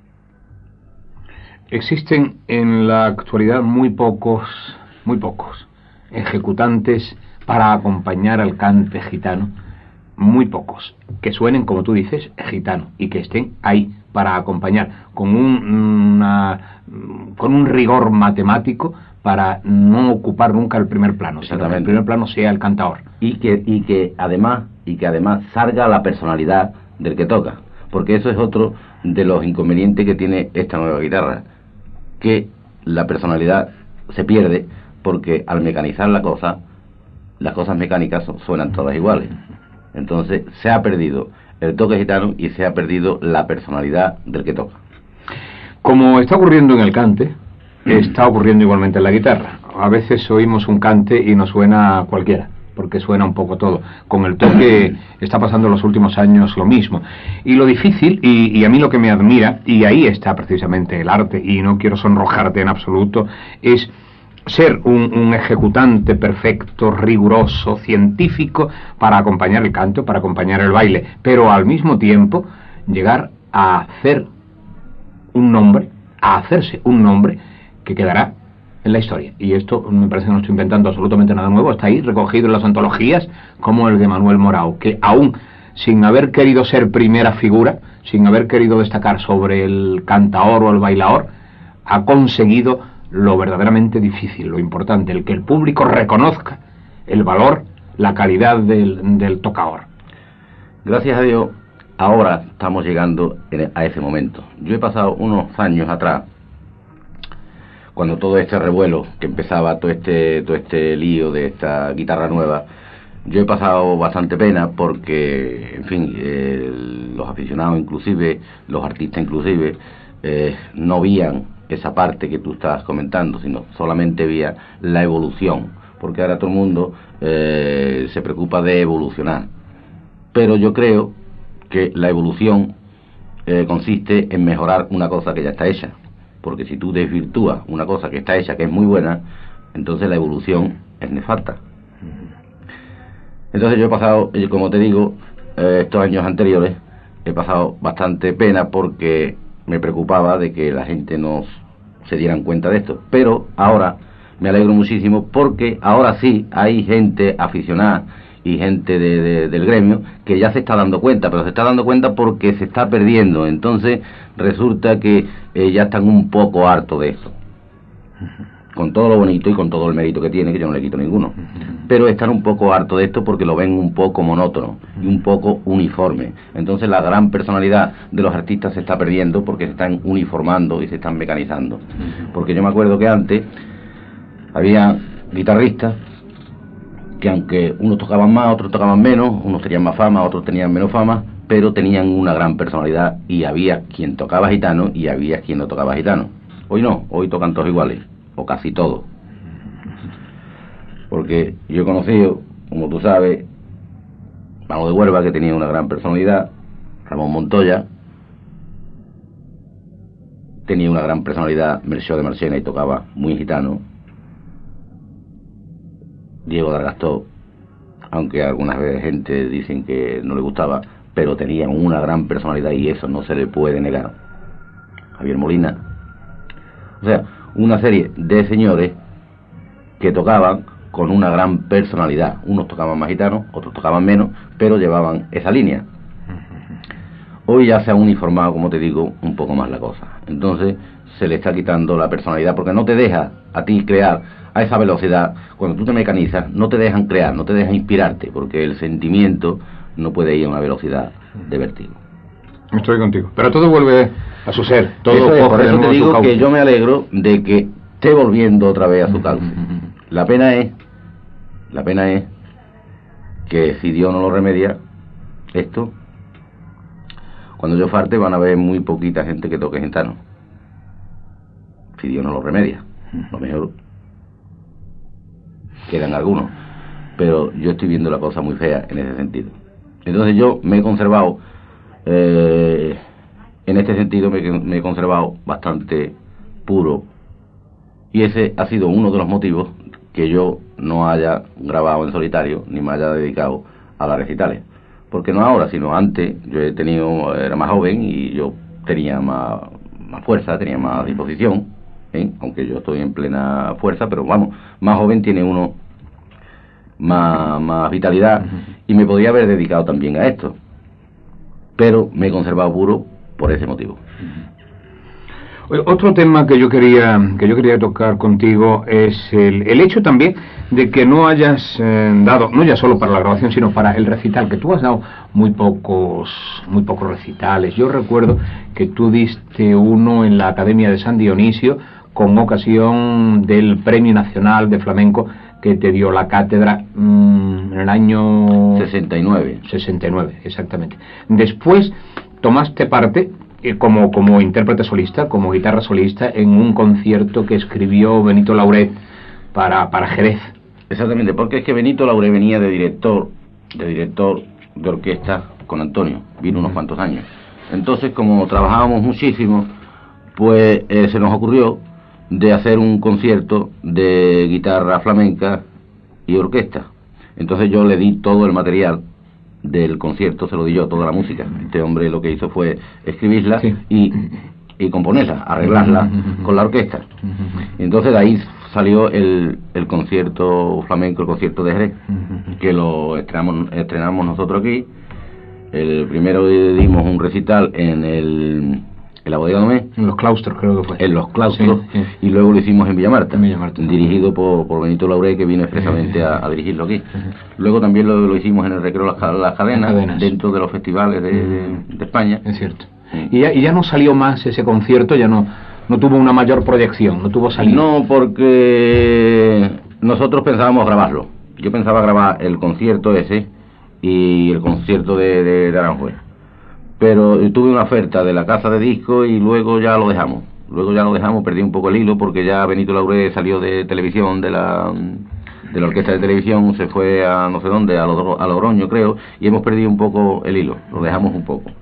Existen en la actualidad muy pocos, muy pocos ejecutantes para acompañar al cante gitano, muy pocos, que suenen, como tú dices, gitano, y que estén ahí para acompañar, con un, una, con un rigor matemático para no ocupar nunca el primer plano, sino que el primer plano sea el cantador. Y que, y que además, y que además salga la personalidad del que toca, porque eso es otro de los inconvenientes que tiene esta nueva guitarra, que la personalidad se pierde porque al mecanizar la cosa, las cosas mecánicas suenan todas iguales. Entonces se ha perdido el toque gitano y se ha perdido la personalidad del que toca. Como está ocurriendo en el cante, está ocurriendo igualmente en la guitarra. A veces oímos un cante y nos suena cualquiera, porque suena un poco todo. Con el toque está pasando en los últimos años lo mismo. Y lo difícil, y, y a mí lo que me admira, y ahí está precisamente el arte, y no quiero sonrojarte en absoluto, es ser un, un ejecutante perfecto, riguroso, científico, para acompañar el canto, para acompañar el baile, pero al mismo tiempo llegar a hacer un nombre, a hacerse un nombre que quedará en la historia. Y esto me parece que no estoy inventando absolutamente nada nuevo, está ahí recogido en las antologías, como el de Manuel Morao, que aún sin haber querido ser primera figura, sin haber querido destacar sobre el cantaor o el bailaor, ha conseguido lo verdaderamente difícil, lo importante, el que el público reconozca el valor, la calidad del, del tocador. Gracias a Dios, ahora estamos llegando a ese momento. Yo he pasado unos años atrás, cuando todo este revuelo, que empezaba todo este, todo este lío de esta guitarra nueva, yo he pasado bastante pena porque, en fin, eh, los aficionados inclusive, los artistas inclusive, eh, no veían esa parte que tú estabas comentando, sino solamente veía la evolución, porque ahora todo el mundo eh, se preocupa de evolucionar. Pero yo creo que la evolución eh, consiste en mejorar una cosa que ya está hecha, porque si tú desvirtúas una cosa que está hecha, que es muy buena, entonces la evolución es nefasta. Entonces yo he pasado, como te digo, eh, estos años anteriores, he pasado bastante pena porque me preocupaba de que la gente no se dieran cuenta de esto. Pero ahora me alegro muchísimo porque ahora sí hay gente aficionada y gente de, de, del gremio que ya se está dando cuenta, pero se está dando cuenta porque se está perdiendo. Entonces resulta que eh, ya están un poco hartos de esto. con todo lo bonito y con todo el mérito que tiene, que yo no le quito ninguno, pero están un poco hartos de esto porque lo ven un poco monótono y un poco uniforme. Entonces la gran personalidad de los artistas se está perdiendo porque se están uniformando y se están mecanizando. Porque yo me acuerdo que antes había guitarristas que, aunque unos tocaban más, otros tocaban menos, unos tenían más fama, otros tenían menos fama, pero tenían una gran personalidad, y había quien tocaba gitano y había quien no tocaba gitano. Hoy no, hoy tocan todos iguales, o casi todos. Porque yo he conocido, como tú sabes, Mago de Huelva, que tenía una gran personalidad, Ramón Montoya, tenía una gran personalidad, Melchor de Marchena, y tocaba muy gitano. Diego de Argastó, aunque algunas veces gente dicen que no le gustaba, pero tenía una gran personalidad y eso no se le puede negar. Javier Molina. O sea, una serie de señores que tocaban con una gran personalidad. Unos tocaban más gitanos, otros tocaban menos, pero llevaban esa línea. Hoy ya se ha uniformado, como te digo, un poco más la cosa. Entonces se le está quitando la personalidad, porque no te deja a ti crear a esa velocidad. Cuando tú te mecanizas, no te dejan crear, no te dejan inspirarte, porque el sentimiento no puede ir a una velocidad de vértigo. Estoy contigo. Pero todo vuelve a su ser. Todo eso es, por eso te digo que yo me alegro de que esté volviendo otra vez a su cauce. La pena es, la pena es que si Dios no lo remedia, esto, cuando yo falte van a haber muy poquita gente que toque gitano. Si Dios no lo remedia, lo mejor quedan algunos, pero yo estoy viendo la cosa muy fea en ese sentido. Entonces yo me he conservado, eh, en este sentido me, me he conservado bastante puro, y ese ha sido uno de los motivos que yo no haya grabado en solitario ni me haya dedicado a las recitales. Porque no ahora, sino antes. Yo he tenido, era más joven y yo tenía más, más fuerza, tenía más disposición, ¿eh? Aunque yo estoy en plena fuerza, pero vamos, más joven tiene uno más, más vitalidad, y me podría haber dedicado también a esto, pero me he conservado puro por ese motivo. Otro tema que yo quería que yo quería tocar contigo es el, el hecho también de que no hayas eh, dado, no ya solo para la grabación, sino para el recital, que tú has dado muy pocos muy pocos recitales. Yo recuerdo que tú diste uno en la Academia de San Dionisio con ocasión del Premio Nacional de Flamenco que te dio la cátedra mmm, en el año sesenta y nueve. sesenta y nueve, exactamente. Después tomaste parte como, como intérprete solista, como guitarra solista, en un concierto que escribió Benito Lauret para, para Jerez. Exactamente, porque es que Benito Lauret venía de director, de director de orquesta con Antonio, vino unos cuantos años. Entonces, como trabajábamos muchísimo, pues eh, se nos ocurrió de hacer un concierto de guitarra flamenca y orquesta. Entonces yo le di todo el material del concierto, se lo di yo, toda la música. Este hombre lo que hizo fue escribirla, sí, y, y componerla, arreglarla con la orquesta. Entonces de ahí salió el, el concierto flamenco, el concierto de Jerez, que lo estrenamos, estrenamos nosotros aquí. El primero dimos un recital en el en la Bodega Domé, en los claustros creo que fue, en los claustros, sí, sí. Y luego lo hicimos en Villamarta, en Villamarta, dirigido por, por Benito Lauret, que vino expresamente a, a dirigirlo aquí. Luego también lo, lo hicimos en el Recreo Las, las Cadenas, cadenas, dentro de los festivales de, de, de España. Es cierto. Sí. Y, ya, y ya no salió más ese concierto, ya no no tuvo una mayor proyección, no tuvo salida. No, porque nosotros pensábamos grabarlo. Yo pensaba grabar el concierto ese y el concierto de, de, de Aranjuez. Pero tuve una oferta de la casa de discos y luego ya lo dejamos. Luego ya lo dejamos, perdí un poco el hilo porque ya Benito Lauret salió de televisión, de la de la orquesta de televisión, se fue a no sé dónde, a, Logro, a Logroño creo, y hemos perdido un poco el hilo, lo dejamos un poco.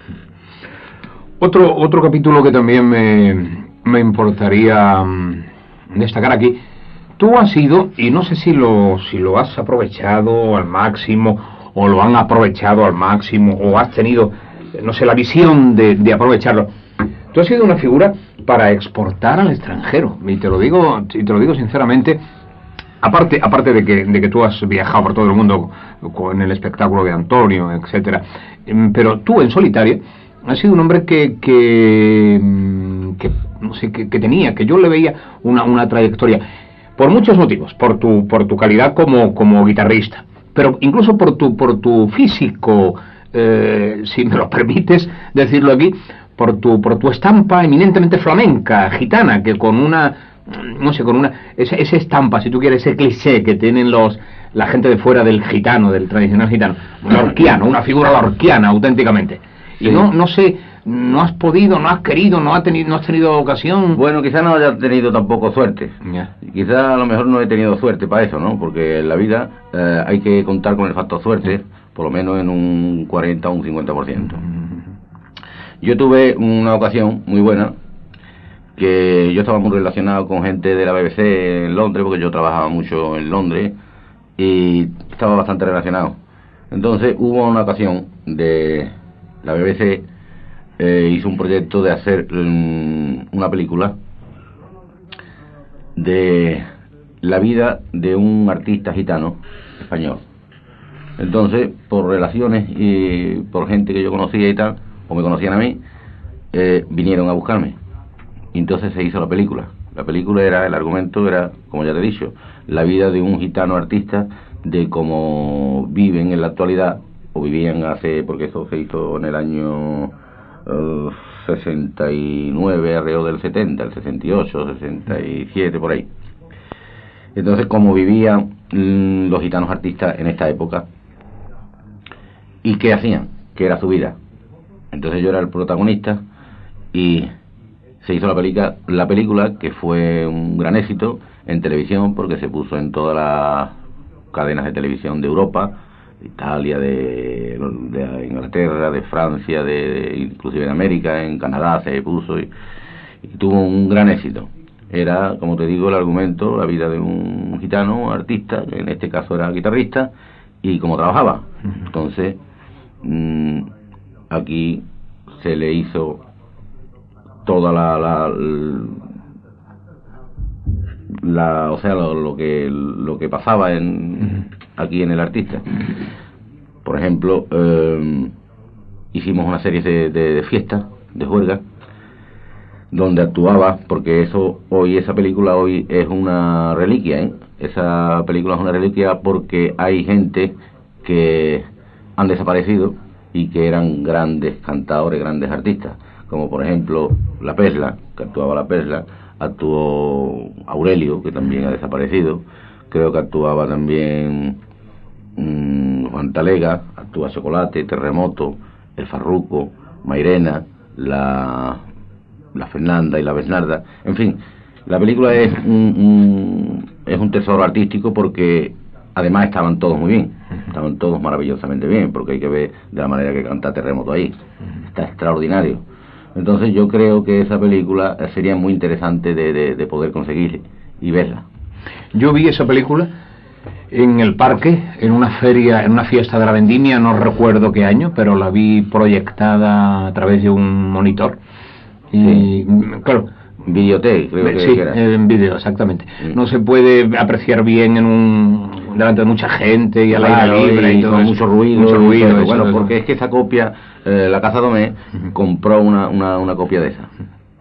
Otro otro capítulo que también me, me importaría destacar aquí, tú has ido, y no sé si lo, si lo has aprovechado al máximo, o lo han aprovechado al máximo, o has tenido, no sé, la visión de, de aprovecharlo. Tú has sido una figura para exportar al extranjero, y te lo digo, y te lo digo sinceramente, aparte aparte de que, de que tú has viajado por todo el mundo con el espectáculo de Antonio, etcétera, pero tú en solitario has sido un hombre que, que, que no sé, que, que tenía, que yo le veía una, una trayectoria, por muchos motivos, por tu, por tu calidad como, como guitarrista, pero incluso por tu, por tu físico, eh, si me lo permites decirlo aquí, por tu, por tu estampa eminentemente flamenca, gitana, que con una, no sé, con una, esa, esa estampa, si tú quieres, ese cliché que tienen los, la gente de fuera del gitano, del tradicional gitano, un lorquiano, una figura lorquiana, auténticamente. Y sí. no, no sé, no has podido, no has querido, no has tenido, no has tenido ocasión. Bueno, quizás no haya tenido tampoco suerte. Yeah. Quizás a lo mejor no he tenido suerte para eso, ¿no? Porque en la vida eh, hay que contar con el factor suerte, por lo menos en un cuarenta o un cincuenta por ciento. Yo tuve una ocasión muy buena, que yo estaba muy relacionado con gente de la B B C en Londres, porque yo trabajaba mucho en Londres, y estaba bastante relacionado. Entonces hubo una ocasión de la B B C, eh, hizo un proyecto de hacer um, una película de la vida de un artista gitano español. Entonces, por relaciones y por gente que yo conocía y tal, o me conocían a mí, eh, vinieron a buscarme. Y entonces se hizo la película. La película era, el argumento era, como ya te he dicho, la vida de un gitano artista, de cómo viven en la actualidad, o vivían hace, porque eso se hizo en el año uh, sesenta y nueve, alrededor del setenta, el sesenta y ocho, sesenta y siete, por ahí. Entonces, cómo vivían mmm, los gitanos artistas en esta época, y qué hacían, qué era su vida. Entonces yo era el protagonista, y se hizo la película, la película que fue un gran éxito en televisión, porque se puso en todas las cadenas de televisión de Europa, de Italia, de, de Inglaterra, de Francia, de, de inclusive en América, en Canadá se puso, y, y tuvo un gran éxito. Era, como te digo, el argumento, la vida de un gitano artista, que en este caso era guitarrista, y cómo trabajaba. Entonces, mmm, aquí se le hizo toda la, la, la o sea, lo, lo que lo que pasaba en aquí en el artista. Por ejemplo, eh, hicimos una serie de, de, de fiestas, de juergas, donde actuaba, porque eso hoy, esa película hoy es una reliquia, ¿eh? Esa película es una reliquia porque hay gente que han desaparecido y que eran grandes cantadores, grandes artistas, como por ejemplo La Perla, que actuaba La Perla, actuó Aurelio, que también ha desaparecido, creo que actuaba también mmm, Juan Talega, actúa Chocolate, Terremoto, El Farruco, Mairena, la, la Fernanda y la Bernarda. En fin, la película es un, un, es un tesoro artístico, porque además estaban todos muy bien, estaban todos maravillosamente bien, porque hay que ver de la manera que canta Terremoto ahí, está extraordinario. Entonces yo creo que esa película sería muy interesante de, de, de poder conseguir y verla. Yo vi esa película en el parque, en una feria, en una fiesta de la vendimia, no recuerdo qué año, pero la vi proyectada a través de un monitor. Y sí. Claro, Videotape, creo que sí, era. En vídeo, exactamente. Mm. No se puede apreciar bien en un delante de mucha gente y al Claro, aire libre y, y todo con eso. mucho ruido. Mucho ruido, eso, eso, bueno, eso. porque es que esa copia, eh, la Casa Domé uh-huh. compró una, una, una copia de esa.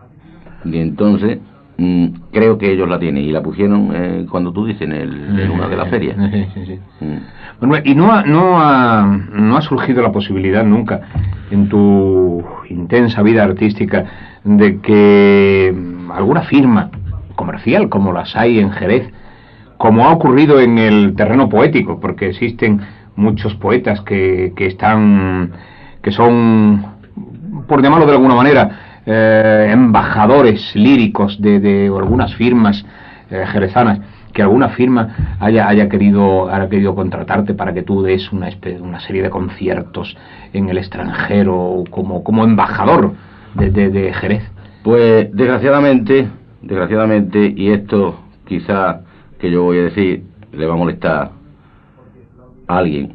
Y entonces mm, creo que ellos la tienen y la pusieron eh, cuando tú dices en, el, en una de las ferias. Sí, sí, sí. Mm. Bueno, y no ha, no ha, no ha surgido la posibilidad nunca en tu intensa vida artística de que alguna firma comercial, como las hay en Jerez, como ha ocurrido en el terreno poético, porque existen muchos poetas que, que están, que son, por llamarlo de alguna manera, eh, embajadores líricos de, de algunas firmas eh, jerezanas, que alguna firma haya haya querido haya querido contratarte para que tú des una especie, una serie de conciertos en el extranjero como como embajador de, de, de Jerez. Pues desgraciadamente, desgraciadamente, y esto quizá que yo voy a decir le va a molestar a alguien,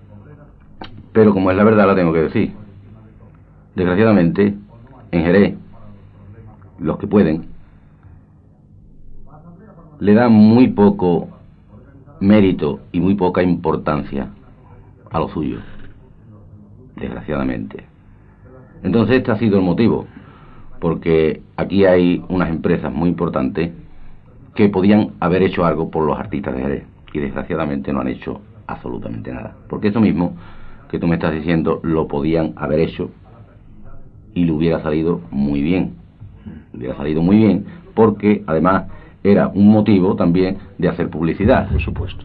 pero como es la verdad la tengo que decir. Desgraciadamente, en Jerez, los que pueden le dan muy poco mérito y muy poca importancia a lo suyo, desgraciadamente. Entonces este ha sido el motivo, porque aquí hay unas empresas muy importantes que podían haber hecho algo por los artistas de Jerez y desgraciadamente no han hecho absolutamente nada, porque eso mismo que tú me estás diciendo lo podían haber hecho y le hubiera salido muy bien, le hubiera salido muy bien, porque además era un motivo también de hacer publicidad, por supuesto.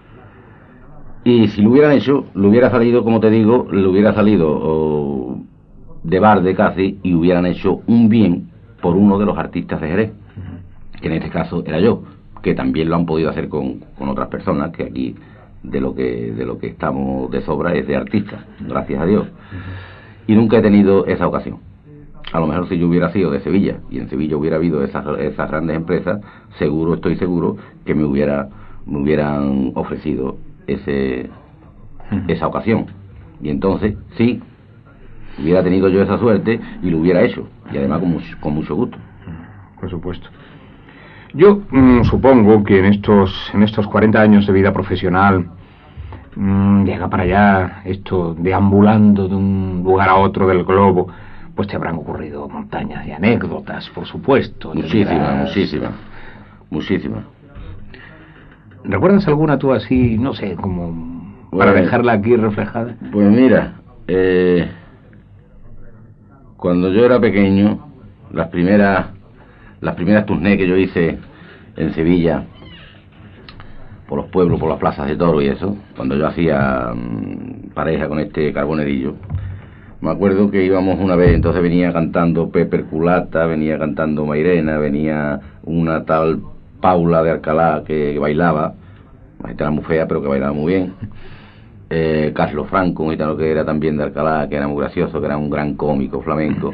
Y si lo hubieran hecho, le hubiera salido, como te digo, le hubiera salido oh, de barde casi, y hubieran hecho un bien por uno de los artistas de Jerez, que en este caso era yo, que también lo han podido hacer con, con otras personas, que aquí de lo que de lo que estamos de sobra es de artistas, gracias a Dios. Y nunca he tenido esa ocasión. A lo mejor si yo hubiera sido de Sevilla y en Sevilla hubiera habido esas, esas grandes empresas, seguro, estoy seguro que me hubiera me hubieran ofrecido ese esa ocasión. Y entonces, sí, hubiera tenido yo esa suerte y lo hubiera hecho. Y además con mucho, con mucho gusto. Por supuesto. Yo mmm, supongo que en estos en estos cuarenta años de vida profesional, mmm, llega para allá, esto deambulando de un lugar a otro del globo, pues te habrán ocurrido montañas de anécdotas, por supuesto. Muchísimas, tendrás... muchísimas, muchísimas. ¿Recuerdas alguna tú así, no sé, como para Bueno, dejarla aquí reflejada? Pues mira, eh, cuando yo era pequeño, las primeras las primeras tournées que yo hice en Sevilla, por los pueblos, por las plazas de toro y eso, cuando yo hacía mmm, pareja con este Carbonerillo, me acuerdo que íbamos una vez, entonces venía cantando Pepe Culata, venía cantando Mairena, venía una tal Paula de Alcalá que, que bailaba, era muy fea pero que bailaba muy bien, eh, Carlos Franco, un gitano que era también de Alcalá, que era muy gracioso, que era un gran cómico flamenco.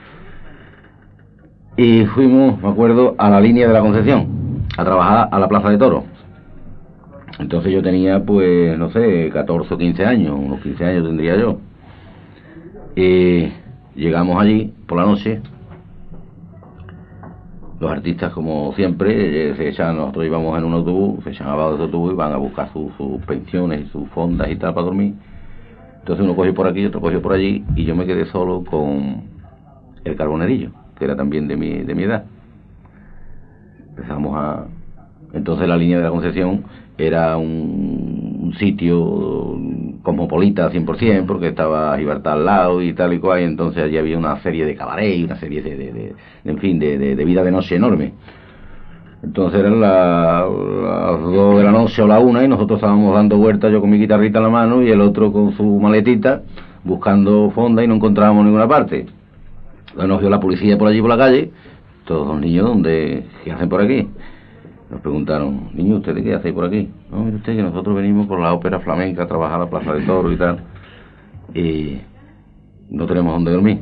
Y fuimos, me acuerdo, a la línea de la Concepción, a trabajar a la Plaza de Toros. Entonces yo tenía, pues, no sé, catorce o quince años, unos quince años tendría yo. Y llegamos allí por la noche. Los artistas, como siempre, se echan, nosotros íbamos en un autobús, se echan abajo de ese autobús y van a buscar sus, sus pensiones y sus fondas y tal para dormir. Entonces uno cogió por aquí, otro cogió por allí, y yo me quedé solo con el Carbonerillo, que era también de mi, de mi edad. Empezamos a... Entonces la línea de la Concepción era un, un sitio cosmopolita cien por cien, porque estaba Gibraltar al lado y tal y cual, y entonces allí había una serie de cabaret y una serie de, de, de, de en fin, de, de, de vida de noche enorme. Entonces eran la, las dos de la noche o la una, y nosotros estábamos dando vueltas, yo con mi guitarrita en la mano y el otro con su maletita, buscando fonda, y no encontrábamos ninguna parte. Entonces nos vio la policía por allí por la calle, todos los niños, ¿dónde, qué hacen por aquí? Nos preguntaron, niños, ¿ustedes qué hacen por aquí? No, mire usted, que nosotros venimos por la ópera flamenca a trabajar a la Plaza de Toros y tal, y no tenemos dónde dormir.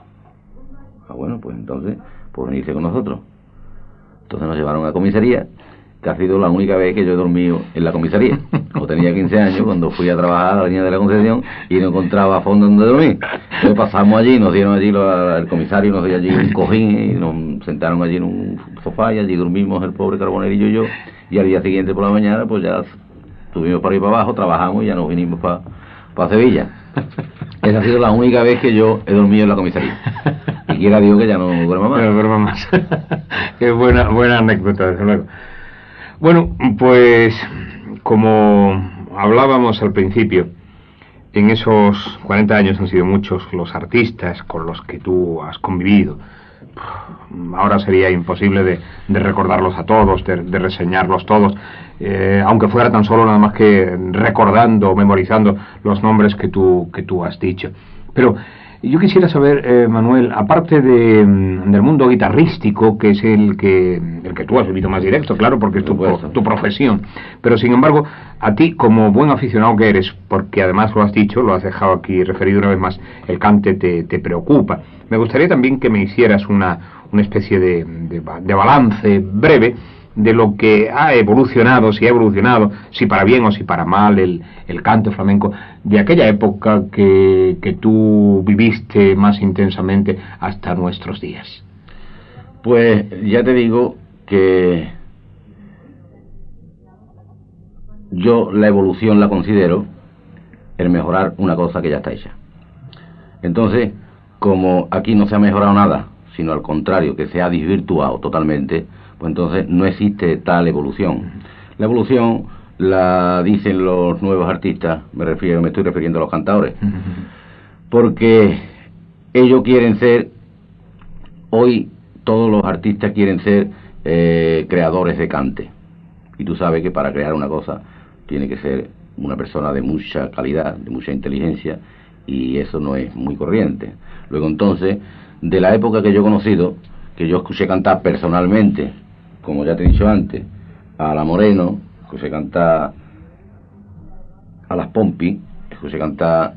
Ah, bueno, pues entonces, pues venirse con nosotros. Entonces nos llevaron a la comisaría, que ha sido la única vez que yo he dormido en la comisaría. Cuando tenía quince años, cuando fui a trabajar a la línea de la Concepción y no encontraba fondo donde dormir. Entonces pasamos allí, nos dieron allí, lo, el comisario nos dio allí un cojín y nos sentaron allí en un sofá y allí dormimos el pobre Carbonerillo y yo. Y al día siguiente por la mañana, pues ya subimos para ir para abajo, trabajamos y ya nos vinimos para, para Sevilla. Esa ha sido la única vez que yo he dormido en la comisaría. Y quiera Dios que ya no duerma más. No duerma más. Qué buena, buena anécdota, desde luego. Bueno, pues como hablábamos al principio, en esos cuarenta años han sido muchos los artistas con los que tú has convivido. Ahora sería imposible de, de recordarlos a todos, de, de reseñarlos todos, eh, aunque fuera tan solo nada más que recordando o memorizando los nombres que tú, que tú has dicho. Pero yo quisiera saber, eh, Manuel, aparte de, del mundo guitarrístico, que es el que el que tú has vivido más directo, claro, porque es tu, tu profesión, pero sin embargo, a ti, como buen aficionado que eres, porque además lo has dicho, lo has dejado aquí referido una vez más, el cante te, te preocupa, me gustaría también que me hicieras una, una especie de, de, de balance breve de lo que ha evolucionado, si ha evolucionado, si para bien o si para mal, el, el canto flamenco, de aquella época que, que tú viviste más intensamente hasta nuestros días. Pues ya te digo que yo la evolución la considero el mejorar una cosa que ya está hecha. Entonces, como aquí no se ha mejorado nada, sino al contrario, que se ha desvirtuado totalmente, pues entonces no existe tal evolución. La evolución la dicen los nuevos artistas, me refiero, me estoy refiriendo a los cantadores, porque ellos quieren ser, hoy todos los artistas quieren ser eh, creadores de cante, y tú sabes que para crear una cosa tiene que ser una persona de mucha calidad, de mucha inteligencia, y eso no es muy corriente. Luego entonces, de la época que yo he conocido, que yo escuché cantar personalmente, como ya te he dicho antes, a la Moreno, escuché cantar a las Pompi, escuché cantar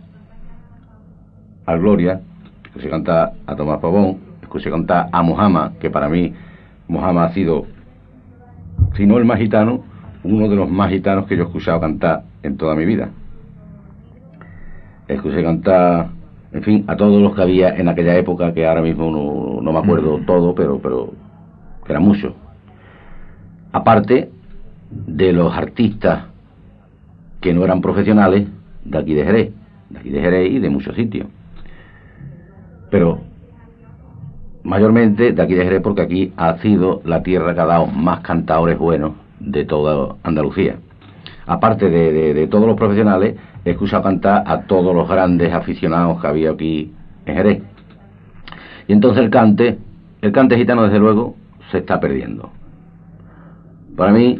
a Gloria, escuché cantar a Tomás Pavón, escuché cantar a Mojama, que para mí Mojama ha sido, si no el más gitano, uno de los más gitanos que yo he escuchado cantar en toda mi vida. Escuché cantar, en fin, a todos los que había en aquella época, que ahora mismo no, no me acuerdo todo, pero, pero eran muchos. Aparte de los artistas que no eran profesionales de aquí de Jerez, de aquí de Jerez y de muchos sitios. Pero mayormente de aquí de Jerez, porque aquí ha sido la tierra que ha dado más cantadores buenos de toda Andalucía. Aparte de, de, de todos los profesionales, he escuchado cantar a todos los grandes aficionados que había aquí en Jerez. Y entonces el cante, el cante gitano desde luego se está perdiendo. Para mí,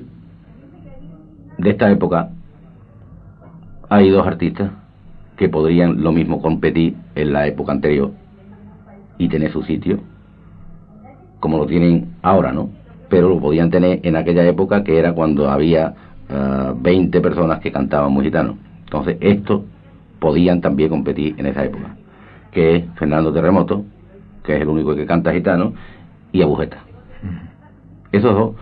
de esta época, hay dos artistas que podrían lo mismo competir en la época anterior y tener su sitio, como lo tienen ahora, ¿no? Pero lo podían tener en aquella época, que era cuando había uh, veinte personas que cantaban muy gitano. Entonces estos podían también competir en esa época, que es Fernando Terremoto, que es el único que canta gitano, y Agujeta. Esos dos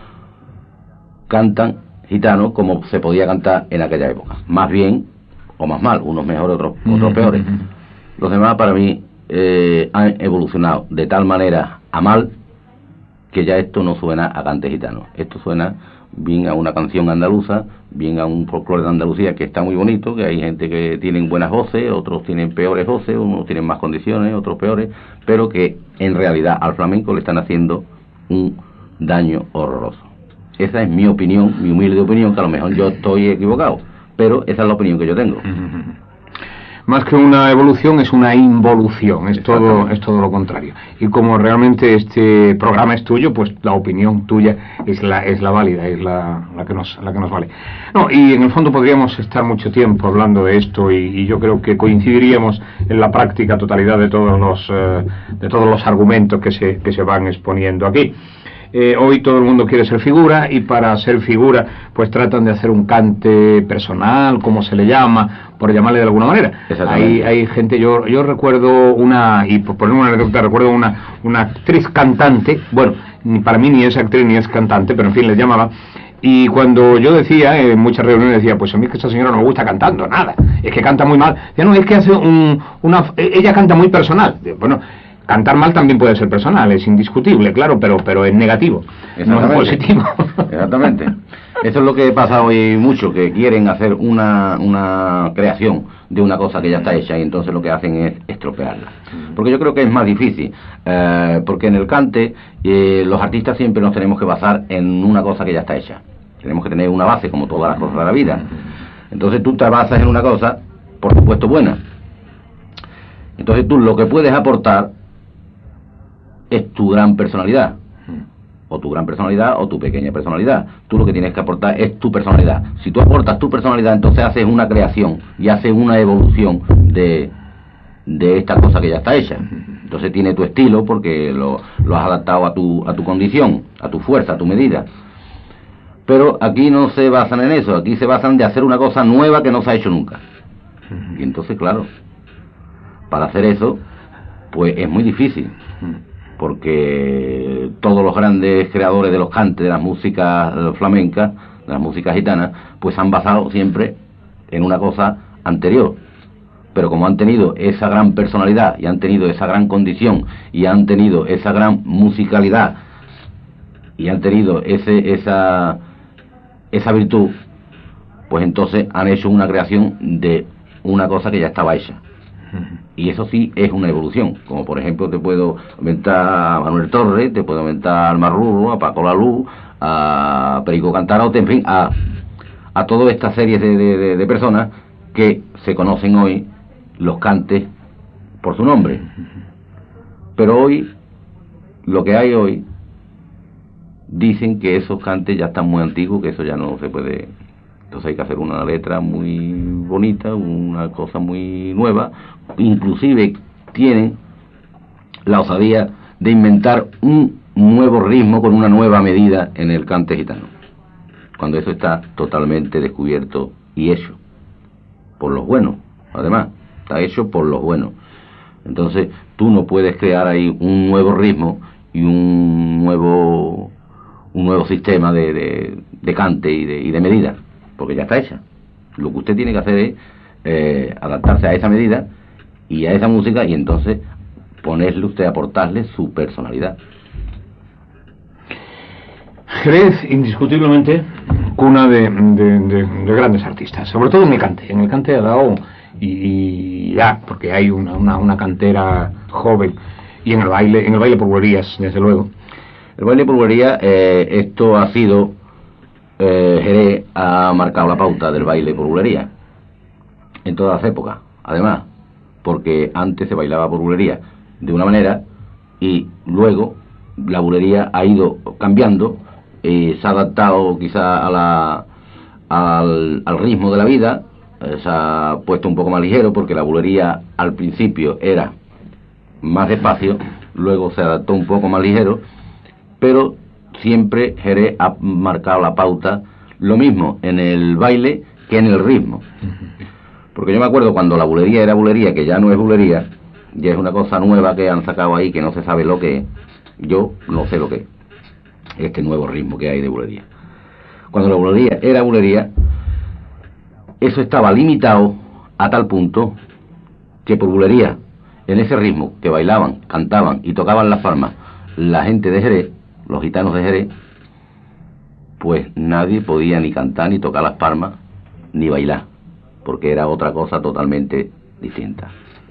cantan gitano como se podía cantar en aquella época, más bien o más mal, unos mejores, otros, otros peores. Los demás para mí eh, han evolucionado de tal manera a mal, que ya esto no suena a cante gitano, esto suena bien a una canción andaluza, bien a un folclore de Andalucía que está muy bonito, que hay gente que tienen buenas voces, otros tienen peores voces, unos tienen más condiciones, otros peores, pero que en realidad al flamenco le están haciendo un daño horroroso. Esa es mi opinión, mi humilde opinión, que a lo mejor yo estoy equivocado, pero esa es la opinión que yo tengo. Más que una evolución, es una involución, es todo, es todo lo contrario. Y como realmente este programa es tuyo, pues la opinión tuya es la, es la válida, es la, la que nos, la que nos vale. No, y en el fondo podríamos estar mucho tiempo hablando de esto, y, y yo creo que coincidiríamos en la práctica totalidad de todos los, eh, de todos los argumentos que se, que se van exponiendo aquí. Eh, hoy todo el mundo quiere ser figura, y para ser figura pues tratan de hacer un cante personal, como se le llama, por llamarle de alguna manera. Hay, hay gente, yo yo recuerdo una, y por poner una anécdota, recuerdo una, una actriz cantante, bueno, ni para mí ni es actriz ni es cantante, pero en fin, le llamaba, y cuando yo decía, en muchas reuniones decía, pues a mí es que esta señora no me gusta cantando, nada, es que canta muy mal, ya no, es que hace un, una, ella canta muy personal, bueno, cantar mal también puede ser personal, es indiscutible, claro, pero pero es negativo, no es positivo. Exactamente. Eso es lo que pasa hoy mucho, que quieren hacer una, una creación de una cosa que ya está hecha, y entonces lo que hacen es estropearla. Porque yo creo que es más difícil, eh, porque en el cante eh, los artistas siempre nos tenemos que basar en una cosa que ya está hecha. Tenemos que tener una base, como todas las cosas de la vida. Entonces tú te basas en una cosa, por supuesto, buena. Entonces tú lo que puedes aportar es tu gran personalidad, o tu gran personalidad o tu pequeña personalidad. Tú lo que tienes que aportar es tu personalidad. Si tú aportas tu personalidad, entonces haces una creación y haces una evolución de, de esta cosa que ya está hecha. Entonces tiene tu estilo, porque lo, lo has adaptado a tu, a tu condición, a tu fuerza, a tu medida. Pero aquí no se basan en eso, aquí se basan de hacer una cosa nueva que no se ha hecho nunca. Y entonces, claro, para hacer eso, pues es muy difícil, porque todos los grandes creadores de los cantes, de las músicas flamencas, de las músicas gitanas, pues han basado siempre en una cosa anterior. Pero como han tenido esa gran personalidad, y han tenido esa gran condición, y han tenido esa gran musicalidad, y han tenido ese, esa, esa virtud, pues entonces han hecho una creación de una cosa que ya estaba hecha. Y eso sí es una evolución, como por ejemplo te puedo aumentar a Manuel Torres, te puedo aumentar al Marruro, a Paco Lalú, a Perico Cantarote, en fin, a, a toda esta serie de, de, de personas que se conocen hoy los cantes por su nombre. Pero hoy, lo que hay hoy, dicen que esos cantes ya están muy antiguos, que eso ya no se puede. Entonces hay que hacer una letra muy bonita, una cosa muy nueva. Inclusive tienen la osadía de inventar un nuevo ritmo con una nueva medida en el cante gitano, cuando eso está totalmente descubierto y hecho por los buenos. Además, está hecho por los buenos. Entonces tú no puedes crear ahí un nuevo ritmo y un nuevo un nuevo sistema de, de, de cante y de, y de medida, porque ya está hecha. Lo que usted tiene que hacer es eh, adaptarse a esa medida y a esa música, y entonces ponerle usted, aportarle su personalidad. Jerez, indiscutiblemente, cuna de, de, de, de grandes artistas, sobre todo en el cante. En el cante ha dado, y, y ya, porque hay una, una, una cantera joven, y en el baile, en el baile por bulerías, desde luego. El baile por bulería, eh, esto ha sido, eh, Jerez ha marcado la pauta del baile por bulería en todas las épocas, además, porque antes se bailaba por bulería de una manera y luego la bulería ha ido cambiando y se ha adaptado quizá a la, al, al ritmo de la vida, eh, se ha puesto un poco más ligero, porque la bulería al principio era más despacio, luego se adaptó un poco más ligero, pero siempre Jerez ha marcado la pauta, lo mismo en el baile que en el ritmo. Porque yo me acuerdo cuando la bulería era bulería, que ya no es bulería, ya es una cosa nueva que han sacado ahí que no se sabe lo que es. Yo no sé lo que es este nuevo ritmo que hay de bulería. Cuando la bulería era bulería, eso estaba limitado a tal punto que por bulería, en ese ritmo que bailaban, cantaban y tocaban las palmas la gente de Jerez, los gitanos de Jerez, pues nadie podía ni cantar, ni tocar las palmas, ni bailar, porque era otra cosa totalmente distinta.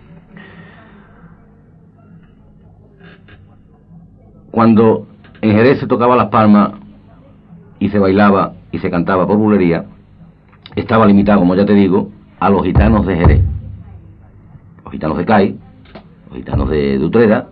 Cuando en Jerez se tocaba las palmas y se bailaba y se cantaba por bulería, estaba limitado, como ya te digo, a los gitanos de Jerez, los gitanos de Cádiz, los gitanos de, de Utrera.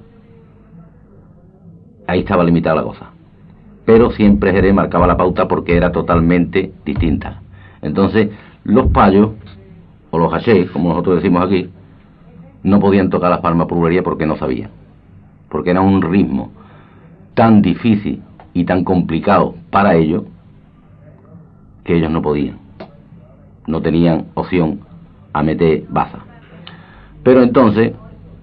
Ahí estaba limitada la cosa, pero siempre Jerez marcaba la pauta porque era totalmente distinta. Entonces los payos o los hachés, como nosotros decimos aquí, no podían tocar las palmas por bulería porque no sabían, porque era un ritmo tan difícil y tan complicado para ellos que ellos no podían, no tenían opción a meter baza. Pero entonces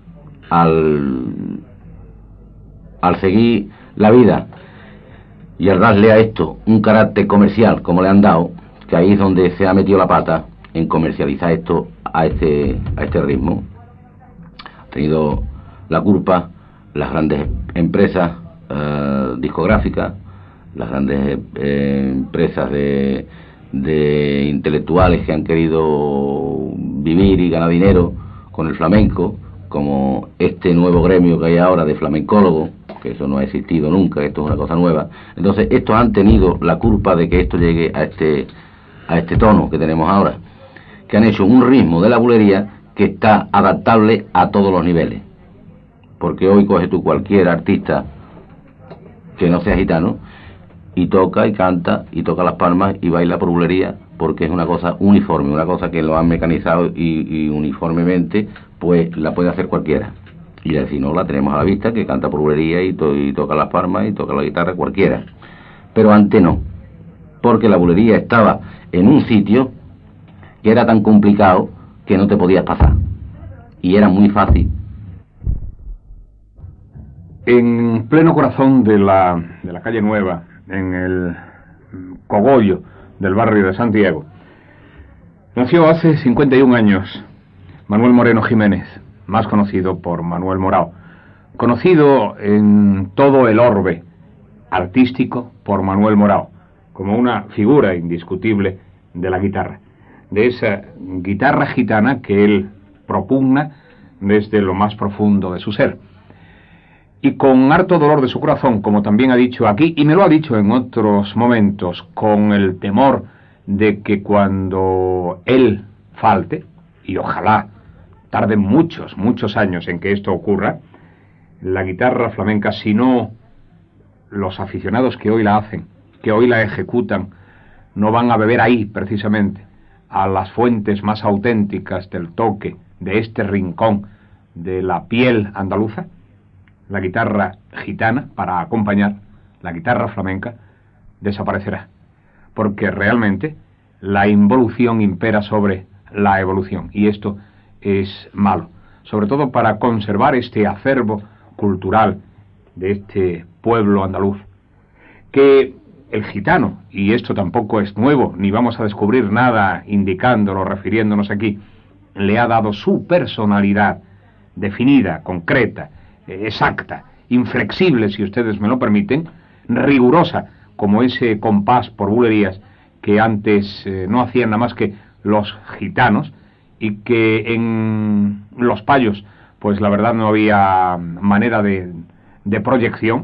al al seguir la vida y al darle a esto un carácter comercial como le han dado, que ahí es donde se ha metido la pata en comercializar esto a este a este ritmo, ha tenido la culpa las grandes empresas eh, discográficas, las grandes eh, empresas de, de intelectuales que han querido vivir y ganar dinero con el flamenco, como este nuevo gremio que hay ahora de flamencólogos, que eso no ha existido nunca, esto es una cosa nueva. Entonces estos han tenido la culpa de que esto llegue a este a este tono que tenemos ahora, que han hecho un ritmo de la bulería que está adaptable a todos los niveles, porque hoy coge tú cualquier artista que no sea gitano y toca y canta y toca las palmas y baila por bulería, porque es una cosa uniforme, una cosa que lo han mecanizado y, y uniformemente pues la puede hacer cualquiera. Y si no, la tenemos a la vista, que canta por bulería y, to y toca las palmas y toca la guitarra cualquiera. Pero antes no, porque la bulería estaba en un sitio que era tan complicado que no te podías pasar, y era muy fácil. En pleno corazón de la, de la calle Nueva, en el cogollo del barrio de Santiago, nació hace cincuenta y un años Manuel Moreno Jiménez, más conocido por Manuel Morao, conocido en todo el orbe artístico por Manuel Morao, como una figura indiscutible de la guitarra, de esa guitarra gitana que él propugna desde lo más profundo de su ser. Y con harto dolor de su corazón, como también ha dicho aquí, y me lo ha dicho en otros momentos, con el temor de que cuando él falte, y ojalá tarden muchos, muchos años en que esto ocurra, la guitarra flamenca, si no los aficionados que hoy la hacen, que hoy la ejecutan, no van a beber ahí, precisamente, a las fuentes más auténticas del toque, de este rincón, de la piel andaluza, la guitarra gitana, para acompañar, la guitarra flamenca, desaparecerá. Porque realmente la involución impera sobre la evolución, y esto es malo, sobre todo para conservar este acervo cultural de este pueblo andaluz, que el gitano, y esto tampoco es nuevo, ni vamos a descubrir nada indicándolo, refiriéndonos aquí, le ha dado su personalidad definida, concreta, exacta, inflexible, si ustedes me lo permiten, rigurosa, como ese compás por bulerías que antes eh, no hacían nada más que los gitanos, y que en los payos, pues la verdad no había manera de, de proyección.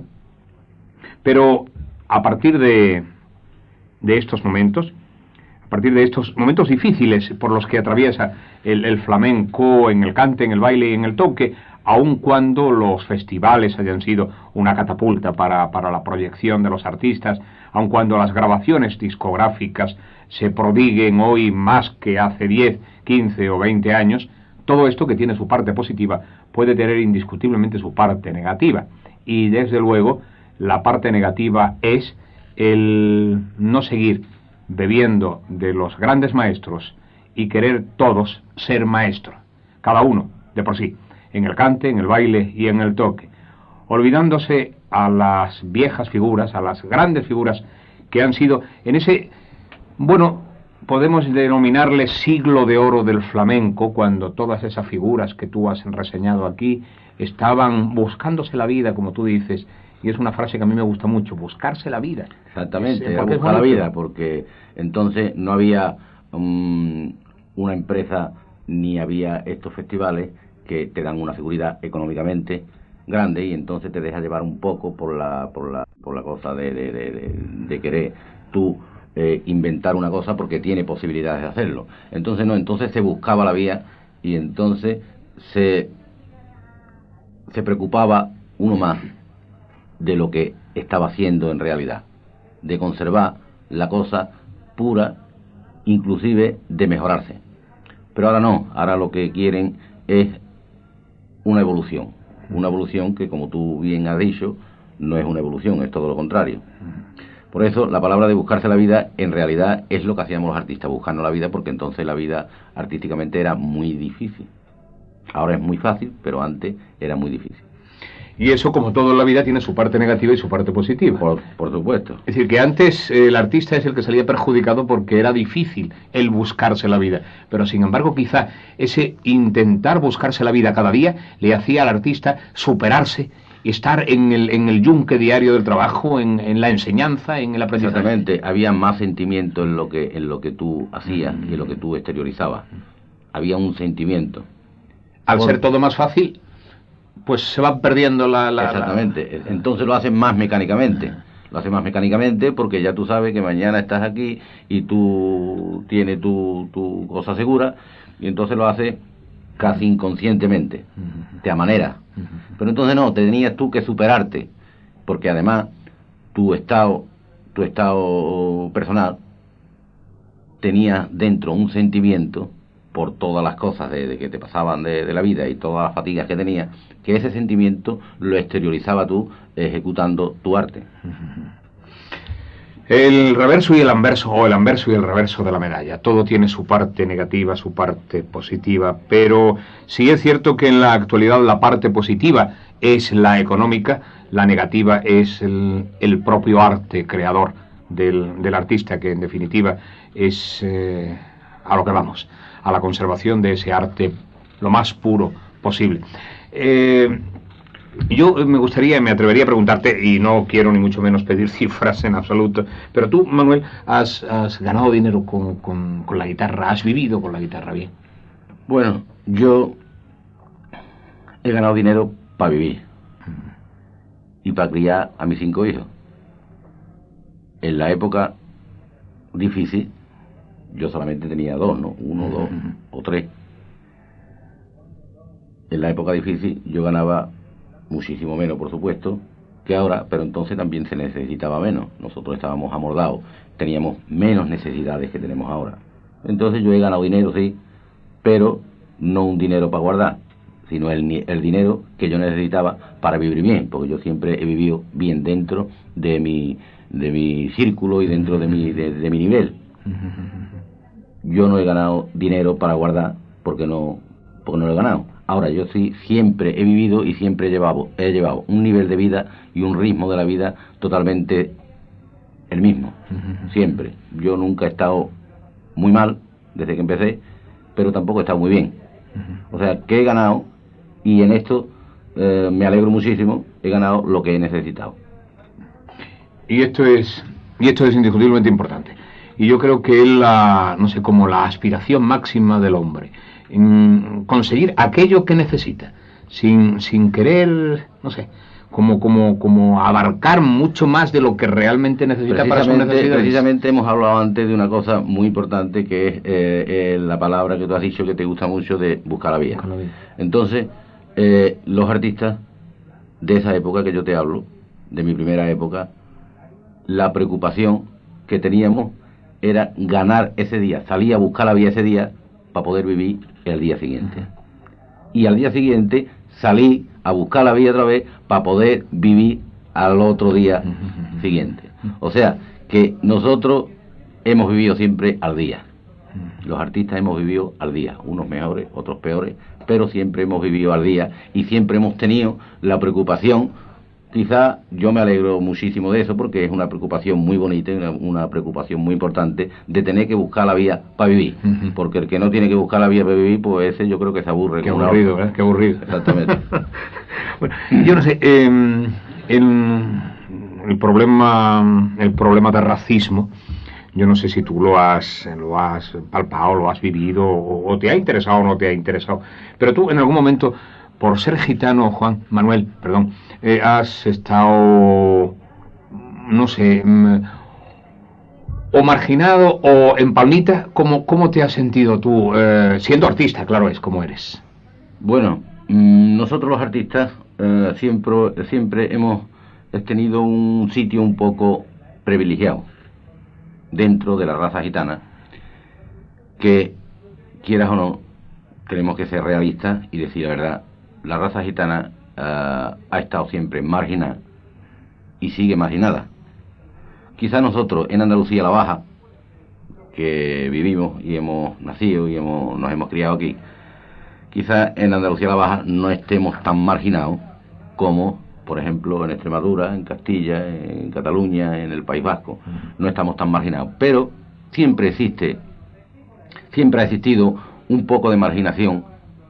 Pero a partir de, de estos momentos, a partir de estos momentos difíciles por los que atraviesa el, el flamenco en el cante, en el baile y en el toque, aun cuando los festivales hayan sido una catapulta para, para la proyección de los artistas, aun cuando las grabaciones discográficas se prodiguen hoy más que hace diez, quince o veinte años, todo esto, que tiene su parte positiva, puede tener indiscutiblemente su parte negativa. Y desde luego la parte negativa es el no seguir bebiendo de los grandes maestros y querer todos ser maestros, cada uno de por sí, en el cante, en el baile y en el toque, olvidándose a las viejas figuras, a las grandes figuras que han sido en ese, bueno, podemos denominarle siglo de oro del flamenco, cuando todas esas figuras que tú has reseñado aquí estaban buscándose la vida, como tú dices, y es una frase que a mí me gusta mucho, buscarse la vida. Exactamente, es, buscar la vida, porque entonces no había um, una empresa ni había estos festivales que te dan una seguridad económicamente grande, y entonces te deja llevar un poco por la por la por la cosa de, de, de, de, de querer tú eh, inventar una cosa porque tiene posibilidades de hacerlo. Entonces no, entonces se buscaba la vía, y entonces se se preocupaba uno más de lo que estaba haciendo en realidad, de conservar la cosa pura, inclusive de mejorarse. Pero ahora no, ahora lo que quieren es una evolución, una evolución que, como tú bien has dicho, no es una evolución, es todo lo contrario. Por eso la palabra de buscarse la vida en realidad es lo que hacíamos los artistas, buscarnos la vida, porque entonces la vida artísticamente era muy difícil. Ahora es muy fácil, pero antes era muy difícil. Y eso, como todo en la vida, tiene su parte negativa y su parte positiva. Por, por supuesto. Es decir, que antes eh, el artista es el que salía perjudicado porque era difícil el buscarse la vida. Pero, sin embargo, quizá ese intentar buscarse la vida cada día le hacía al artista superarse y estar en el, en el yunque diario del trabajo, en, en la enseñanza, en el aprendizaje. Exactamente. Había más sentimiento en lo que, en lo que tú hacías y en lo que tú exteriorizabas. Había un sentimiento. Al por... ser todo más fácil, pues se va perdiendo la... la Exactamente, la... entonces lo hacen más mecánicamente, lo hacen más mecánicamente porque ya tú sabes que mañana estás aquí y tú tienes tu, tu cosa segura, y entonces lo haces casi inconscientemente, de a manera. Pero entonces no, tenías tú que superarte, porque además tu estado, tu estado personal tenía dentro un sentimiento por todas las cosas de, de que te pasaban de, de la vida y todas las fatigas que tenías, que ese sentimiento lo exteriorizaba tú ejecutando tu arte. El reverso y el anverso, o el anverso y el reverso de la medalla, todo tiene su parte negativa, su parte positiva, pero sí es cierto que en la actualidad la parte positiva es la económica, la negativa es el, el propio arte creador del, del artista, que en definitiva es eh, a lo que vamos, a la conservación de ese arte lo más puro posible. Eh, yo me gustaría, me atrevería a preguntarte, y no quiero ni mucho menos pedir cifras en absoluto, pero tú, Manuel, has, has ganado dinero con, con, con la guitarra, has vivido con la guitarra bien. Bueno, yo he ganado dinero para vivir y para criar a mis cinco hijos. En la época difícil, yo solamente tenía dos, ¿no? Uno, dos o tres. En la época difícil yo ganaba muchísimo menos, por supuesto, que ahora, pero entonces también se necesitaba menos. Nosotros estábamos amordados, teníamos menos necesidades que tenemos ahora. Entonces yo he ganado dinero, sí, pero no un dinero para guardar, sino el, el dinero que yo necesitaba para vivir bien, porque yo siempre he vivido bien dentro de mi, de mi círculo y dentro de mi, de, de mi nivel. Yo no he ganado dinero para guardar porque no, porque no lo he ganado. Ahora, yo sí siempre he vivido y siempre he llevado, he llevado un nivel de vida y un ritmo de la vida totalmente el mismo, siempre. Yo nunca he estado muy mal desde que empecé, pero tampoco he estado muy bien. O sea, que he ganado, y en esto eh, me alegro muchísimo, he ganado lo que he necesitado. Y esto es, y esto es indiscutiblemente importante. Y yo creo que es la, no sé, como la aspiración máxima del hombre. Conseguir aquello que necesita, sin, sin querer, no sé, como, como, como abarcar mucho más de lo que realmente necesita para sus necesidades. Precisamente hemos hablado antes de una cosa muy importante, que es eh, eh, la palabra que tú has dicho que te gusta mucho, de buscar la vida. Buscar la vida. Entonces, eh, los artistas de esa época que yo te hablo, de mi primera época, la preocupación que teníamos era ganar ese día, salir a buscar la vida ese día para poder vivir el día siguiente. Y al día siguiente salí a buscar la vida otra vez para poder vivir al otro día siguiente. O sea, que nosotros hemos vivido siempre al día. Los artistas hemos vivido al día, unos mejores, otros peores, pero siempre hemos vivido al día y siempre hemos tenido la preocupación. Quizá yo me alegro muchísimo de eso, porque es una preocupación muy bonita y una, una preocupación muy importante de tener que buscar la vía para vivir. Uh-huh. Porque el que no tiene que buscar la vía para vivir, pues ese yo creo que se aburre. Qué aburrido, ¿eh? Qué aburrido. Exactamente. Bueno, yo no sé, eh, el, el problema el problema del racismo, yo no sé si tú lo has, lo has palpado, lo has vivido, o, o te ha interesado o no te ha interesado, pero tú en algún momento, por ser gitano, Juan Manuel, perdón, eh, has estado, no sé, o marginado o en palmita. ¿Cómo, cómo te has sentido tú, eh, siendo artista, claro es, como eres? Bueno, nosotros los artistas eh, siempre, siempre hemos tenido un sitio un poco privilegiado dentro de la raza gitana, que, quieras o no, tenemos que ser realistas y decir la verdad. La raza gitana uh, ha estado siempre marginada y sigue marginada. Quizá nosotros en Andalucía la Baja, que vivimos y hemos nacido y hemos, nos hemos criado aquí, quizá en Andalucía la Baja no estemos tan marginados como, por ejemplo, en Extremadura, en Castilla, en Cataluña, en el País Vasco. No estamos tan marginados, pero siempre existe, siempre ha existido un poco de marginación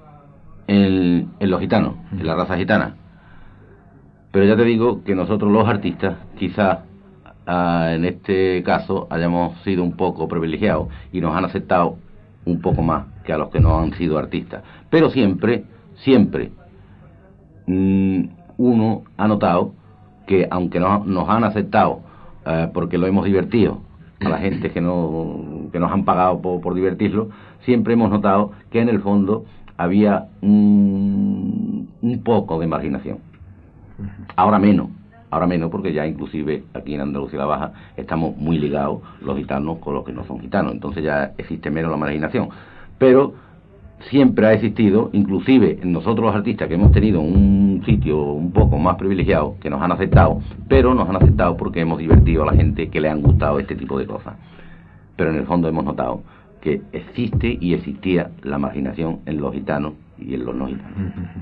En, en los gitanos, en la raza gitana. Pero ya te digo que nosotros los artistas quizás uh, en este caso hayamos sido un poco privilegiados y nos han aceptado un poco más que a los que no han sido artistas. Pero siempre, siempre mmm, uno ha notado que aunque no, nos han aceptado uh, porque lo hemos divertido a la gente que, no, que nos han pagado por, por divertirlo, siempre hemos notado que en el fondo había un, un poco de marginación. Ahora menos, ahora menos, porque ya inclusive aquí en Andalucía la Baja estamos muy ligados los gitanos con los que no son gitanos, entonces ya existe menos la marginación. Pero siempre ha existido, inclusive en nosotros los artistas, que hemos tenido un sitio un poco más privilegiado, que nos han aceptado, pero nos han aceptado porque hemos divertido a la gente que le han gustado este tipo de cosas. Pero en el fondo hemos notado que existe y existía la marginación en los gitanos y en los no gitanos.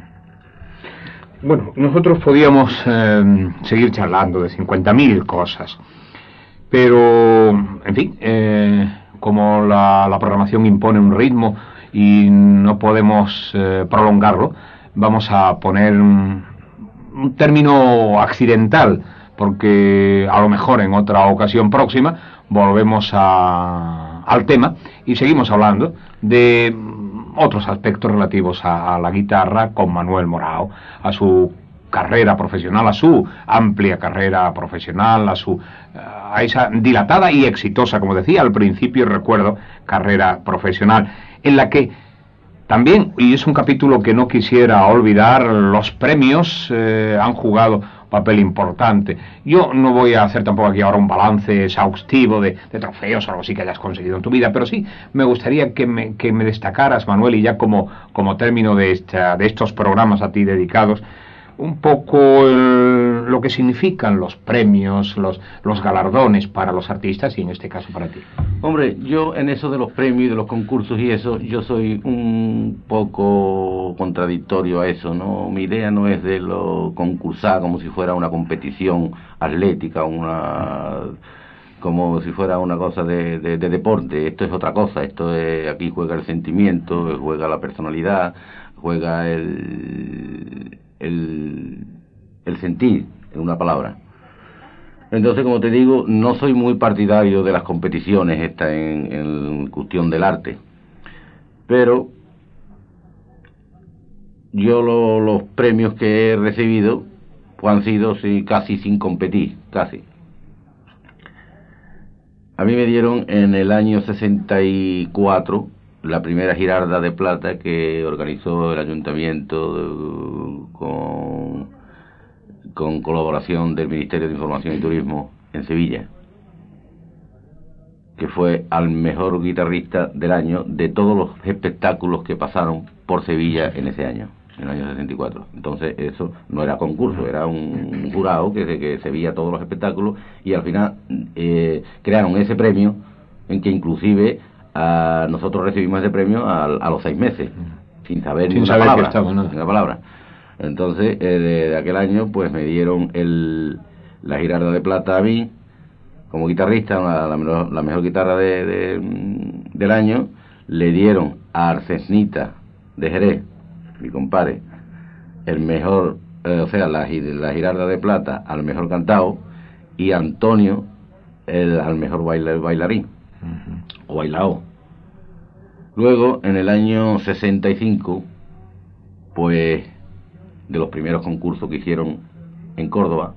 Bueno, nosotros podíamos eh, seguir charlando de cincuenta mil cosas, pero, en fin, eh, como la, la programación impone un ritmo y no podemos eh, prolongarlo, vamos a poner un, un término accidental, porque a lo mejor en otra ocasión próxima volvemos a... al tema y seguimos hablando de otros aspectos relativos a, a la guitarra con Manuel Morao, a su carrera profesional, a su amplia carrera profesional, a su a esa dilatada y exitosa, como decía al principio, recuerdo, carrera profesional, en la que también, y es un capítulo que no quisiera olvidar, los premios eh, han jugado un papel importante. Yo no voy a hacer tampoco aquí ahora un balance exhaustivo de, de trofeos o algo así que hayas conseguido en tu vida, pero sí me gustaría que me, que me destacaras, Manuel, y ya como, como término de, esta, de estos programas a ti dedicados, un poco el, lo que significan los premios, los, los galardones para los artistas y en este caso para ti. Hombre, yo en eso de los premios y de los concursos y eso, yo soy un poco contradictorio a eso, ¿no? Mi idea no es de lo concursar como si fuera una competición atlética, una como si fuera una cosa de, de, de deporte. Esto es otra cosa, esto es, aquí juega el sentimiento, juega la personalidad, juega el... El, el sentir, en una palabra. Entonces, como te digo, no soy muy partidario de las competiciones esta en, en cuestión del arte, pero yo lo, los premios que he recibido pues han sido sí, casi sin competir, casi. A mí me dieron en el año sesenta y cuatro la primera Girarda de Plata que organizó el ayuntamiento de, con, con colaboración del Ministerio de Información y Turismo en Sevilla, que fue al mejor guitarrista del año de todos los espectáculos que pasaron por Sevilla en ese año, en el año sesenta y cuatro. Entonces eso no era concurso, era un jurado que se, que se veía todos los espectáculos y al final eh, crearon ese premio en que inclusive a nosotros recibimos ese premio a, a los seis meses, sin saber sin ni saber una que palabra, estaba, ¿no? ni una palabra. Entonces, eh, de, de aquel año, pues me dieron el, la Girarda de Plata a mí, como guitarrista, la, la, mejor, la mejor guitarra de, de, del año. Le dieron a Arcesnita de Jerez, mi compadre, el mejor, eh, o sea, la, la Girarda de Plata al mejor cantado, y a Antonio el, al mejor baila, bailarín. Uh-huh. O bailao. Luego, en el año sesenta y cinco, pues, de los primeros concursos que hicieron en Córdoba,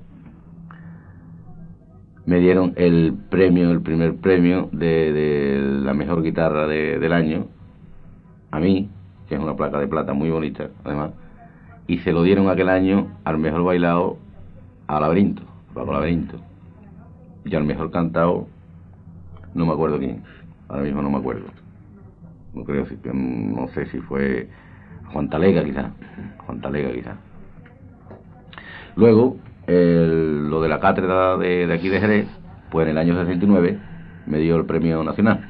me dieron el premio, el primer premio de, de la mejor guitarra de, del año, a mí, que es una placa de plata muy bonita, además, y se lo dieron aquel año al mejor bailado, a Laberinto, Paco Laberinto, y al mejor cantado, no me acuerdo quién, ahora mismo no me acuerdo, no creo, no sé si fue Juan Talega quizás, Juan Talega quizás. Luego, el, lo de la cátedra de, de aquí de Jerez, pues en el año sesenta y nueve me dio el premio nacional,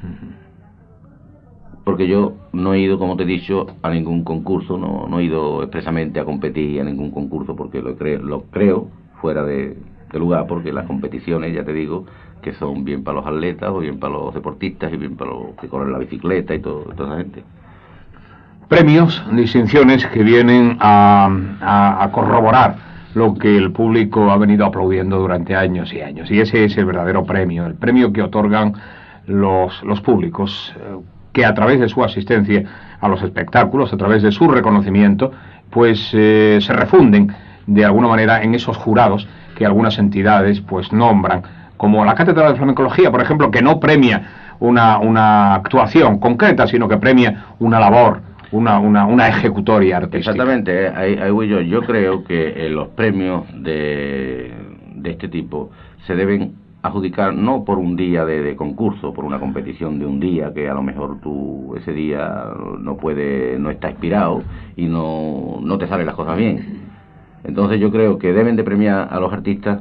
porque yo no he ido, como te he dicho, a ningún concurso, no, no he ido expresamente a competir a ningún concurso, porque lo creo, lo creo fuera de, de lugar, porque las competiciones, ya te digo, que son bien para los atletas o bien para los deportistas y bien para los que corren la bicicleta y todo, toda esa gente. Premios, distinciones que vienen a, a, a corroborar lo que el público ha venido aplaudiendo durante años y años, y ese es el verdadero premio, el premio que otorgan los, los públicos, eh, que a través de su asistencia a los espectáculos, a través de su reconocimiento, pues eh, se refunden de alguna manera en esos jurados que algunas entidades pues nombran, como la Cátedra de Flamencología, por ejemplo, que no premia una, una actuación concreta, sino que premia una labor, una, una, una ejecutoria artística. Exactamente, ahí, ahí voy yo. Yo creo que eh, los premios de, de este tipo se deben adjudicar no por un día de, de concurso, por una competición de un día, que a lo mejor tú ese día no puede, no está inspirado y no, no te salen las cosas bien. Entonces yo creo que deben de premiar a los artistas,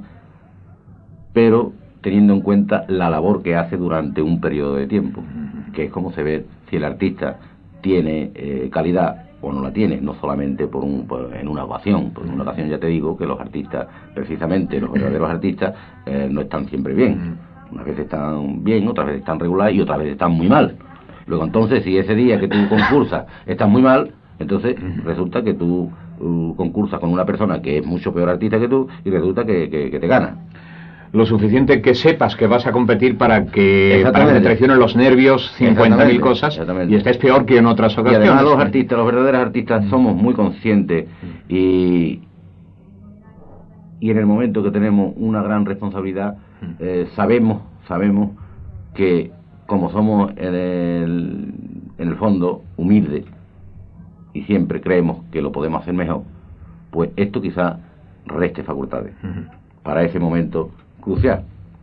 pero teniendo en cuenta la labor que hace durante un periodo de tiempo, que es como se ve si el artista tiene eh, calidad o no la tiene, no solamente por un por, en una ocasión. Por una ocasión ya te digo que los artistas, precisamente los verdaderos artistas, eh, no están siempre bien. Unas veces están bien, otras veces están regular y otras veces están muy mal. Luego entonces, si ese día que tú concursas estás muy mal, entonces resulta que tú uh, concursas con una persona que es mucho peor artista que tú y resulta que, que, que te gana. lo suficiente que sepas que vas a competir para que, para que te traicionen los nervios cincuenta mil cosas y estés peor que en otras ocasiones. Y además los artistas, los verdaderos artistas, somos muy conscientes y, y en el momento que tenemos una gran responsabilidad, eh, sabemos, sabemos que como somos en el, en el fondo humildes y siempre creemos que lo podemos hacer mejor, pues esto quizá reste facultades uh-huh. para ese momento crucial.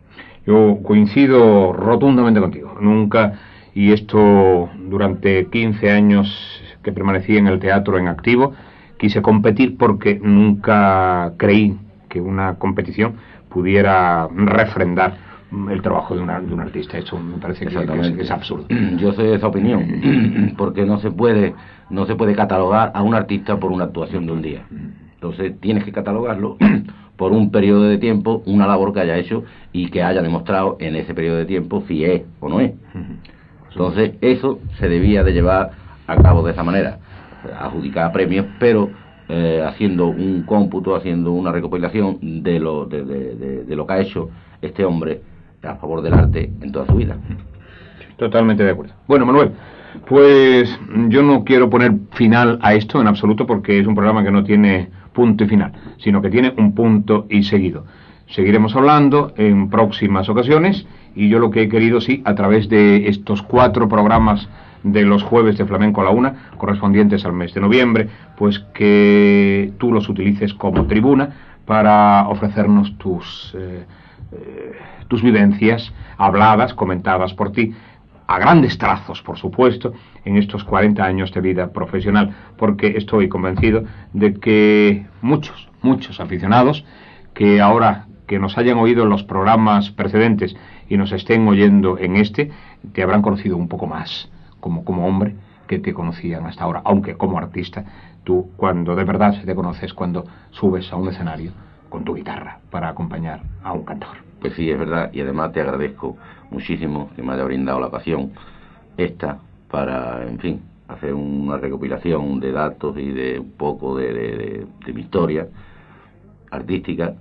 Yo coincido rotundamente contigo. Nunca, y esto durante quince años que permanecí en el teatro en activo, quise competir porque nunca creí que una competición pudiera refrendar el trabajo de, una, de un artista. Eso me parece que es, que es absurdo. Yo soy de esa opinión, porque no se puede no se puede catalogar a un artista por una actuación de un día. Entonces tienes que catalogarlo por un periodo de tiempo, una labor que haya hecho y que haya demostrado en ese periodo de tiempo si es o no es. Entonces eso se debía de llevar a cabo de esa manera, adjudicar premios, pero eh, haciendo un cómputo, haciendo una recopilación de lo de, de, de, de lo que ha hecho este hombre a favor del arte en toda su vida. Totalmente de acuerdo. Bueno, Manuel, pues yo no quiero poner final a esto en absoluto, porque es un programa que no tiene punto y final, sino que tiene un punto y seguido. Seguiremos hablando en próximas ocasiones, y yo lo que he querido, sí, a través de estos cuatro programas de los jueves de Flamenco a la Una, correspondientes al mes de noviembre, pues que tú los utilices como tribuna para ofrecernos tus eh, eh, tus vivencias habladas, comentadas por ti, a grandes trazos, por supuesto, en estos cuarenta años de vida profesional, porque estoy convencido de que muchos, muchos aficionados que ahora que nos hayan oído en los programas precedentes y nos estén oyendo en este, te habrán conocido un poco más como, como hombre que te conocían hasta ahora, aunque como artista, tú cuando de verdad te conoces cuando subes a un escenario con tu guitarra para acompañar a un cantor. Pues sí, es verdad, y además te agradezco muchísimo que me haya brindado la ocasión esta para, en fin, hacer una recopilación de datos y de un poco de, de, de, de mi historia artística,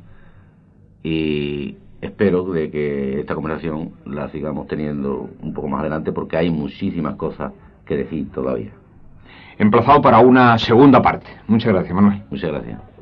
y espero de que esta conversación la sigamos teniendo un poco más adelante, porque hay muchísimas cosas que decir todavía. Emplazado para una segunda parte. Muchas gracias, Manuel. Muchas gracias.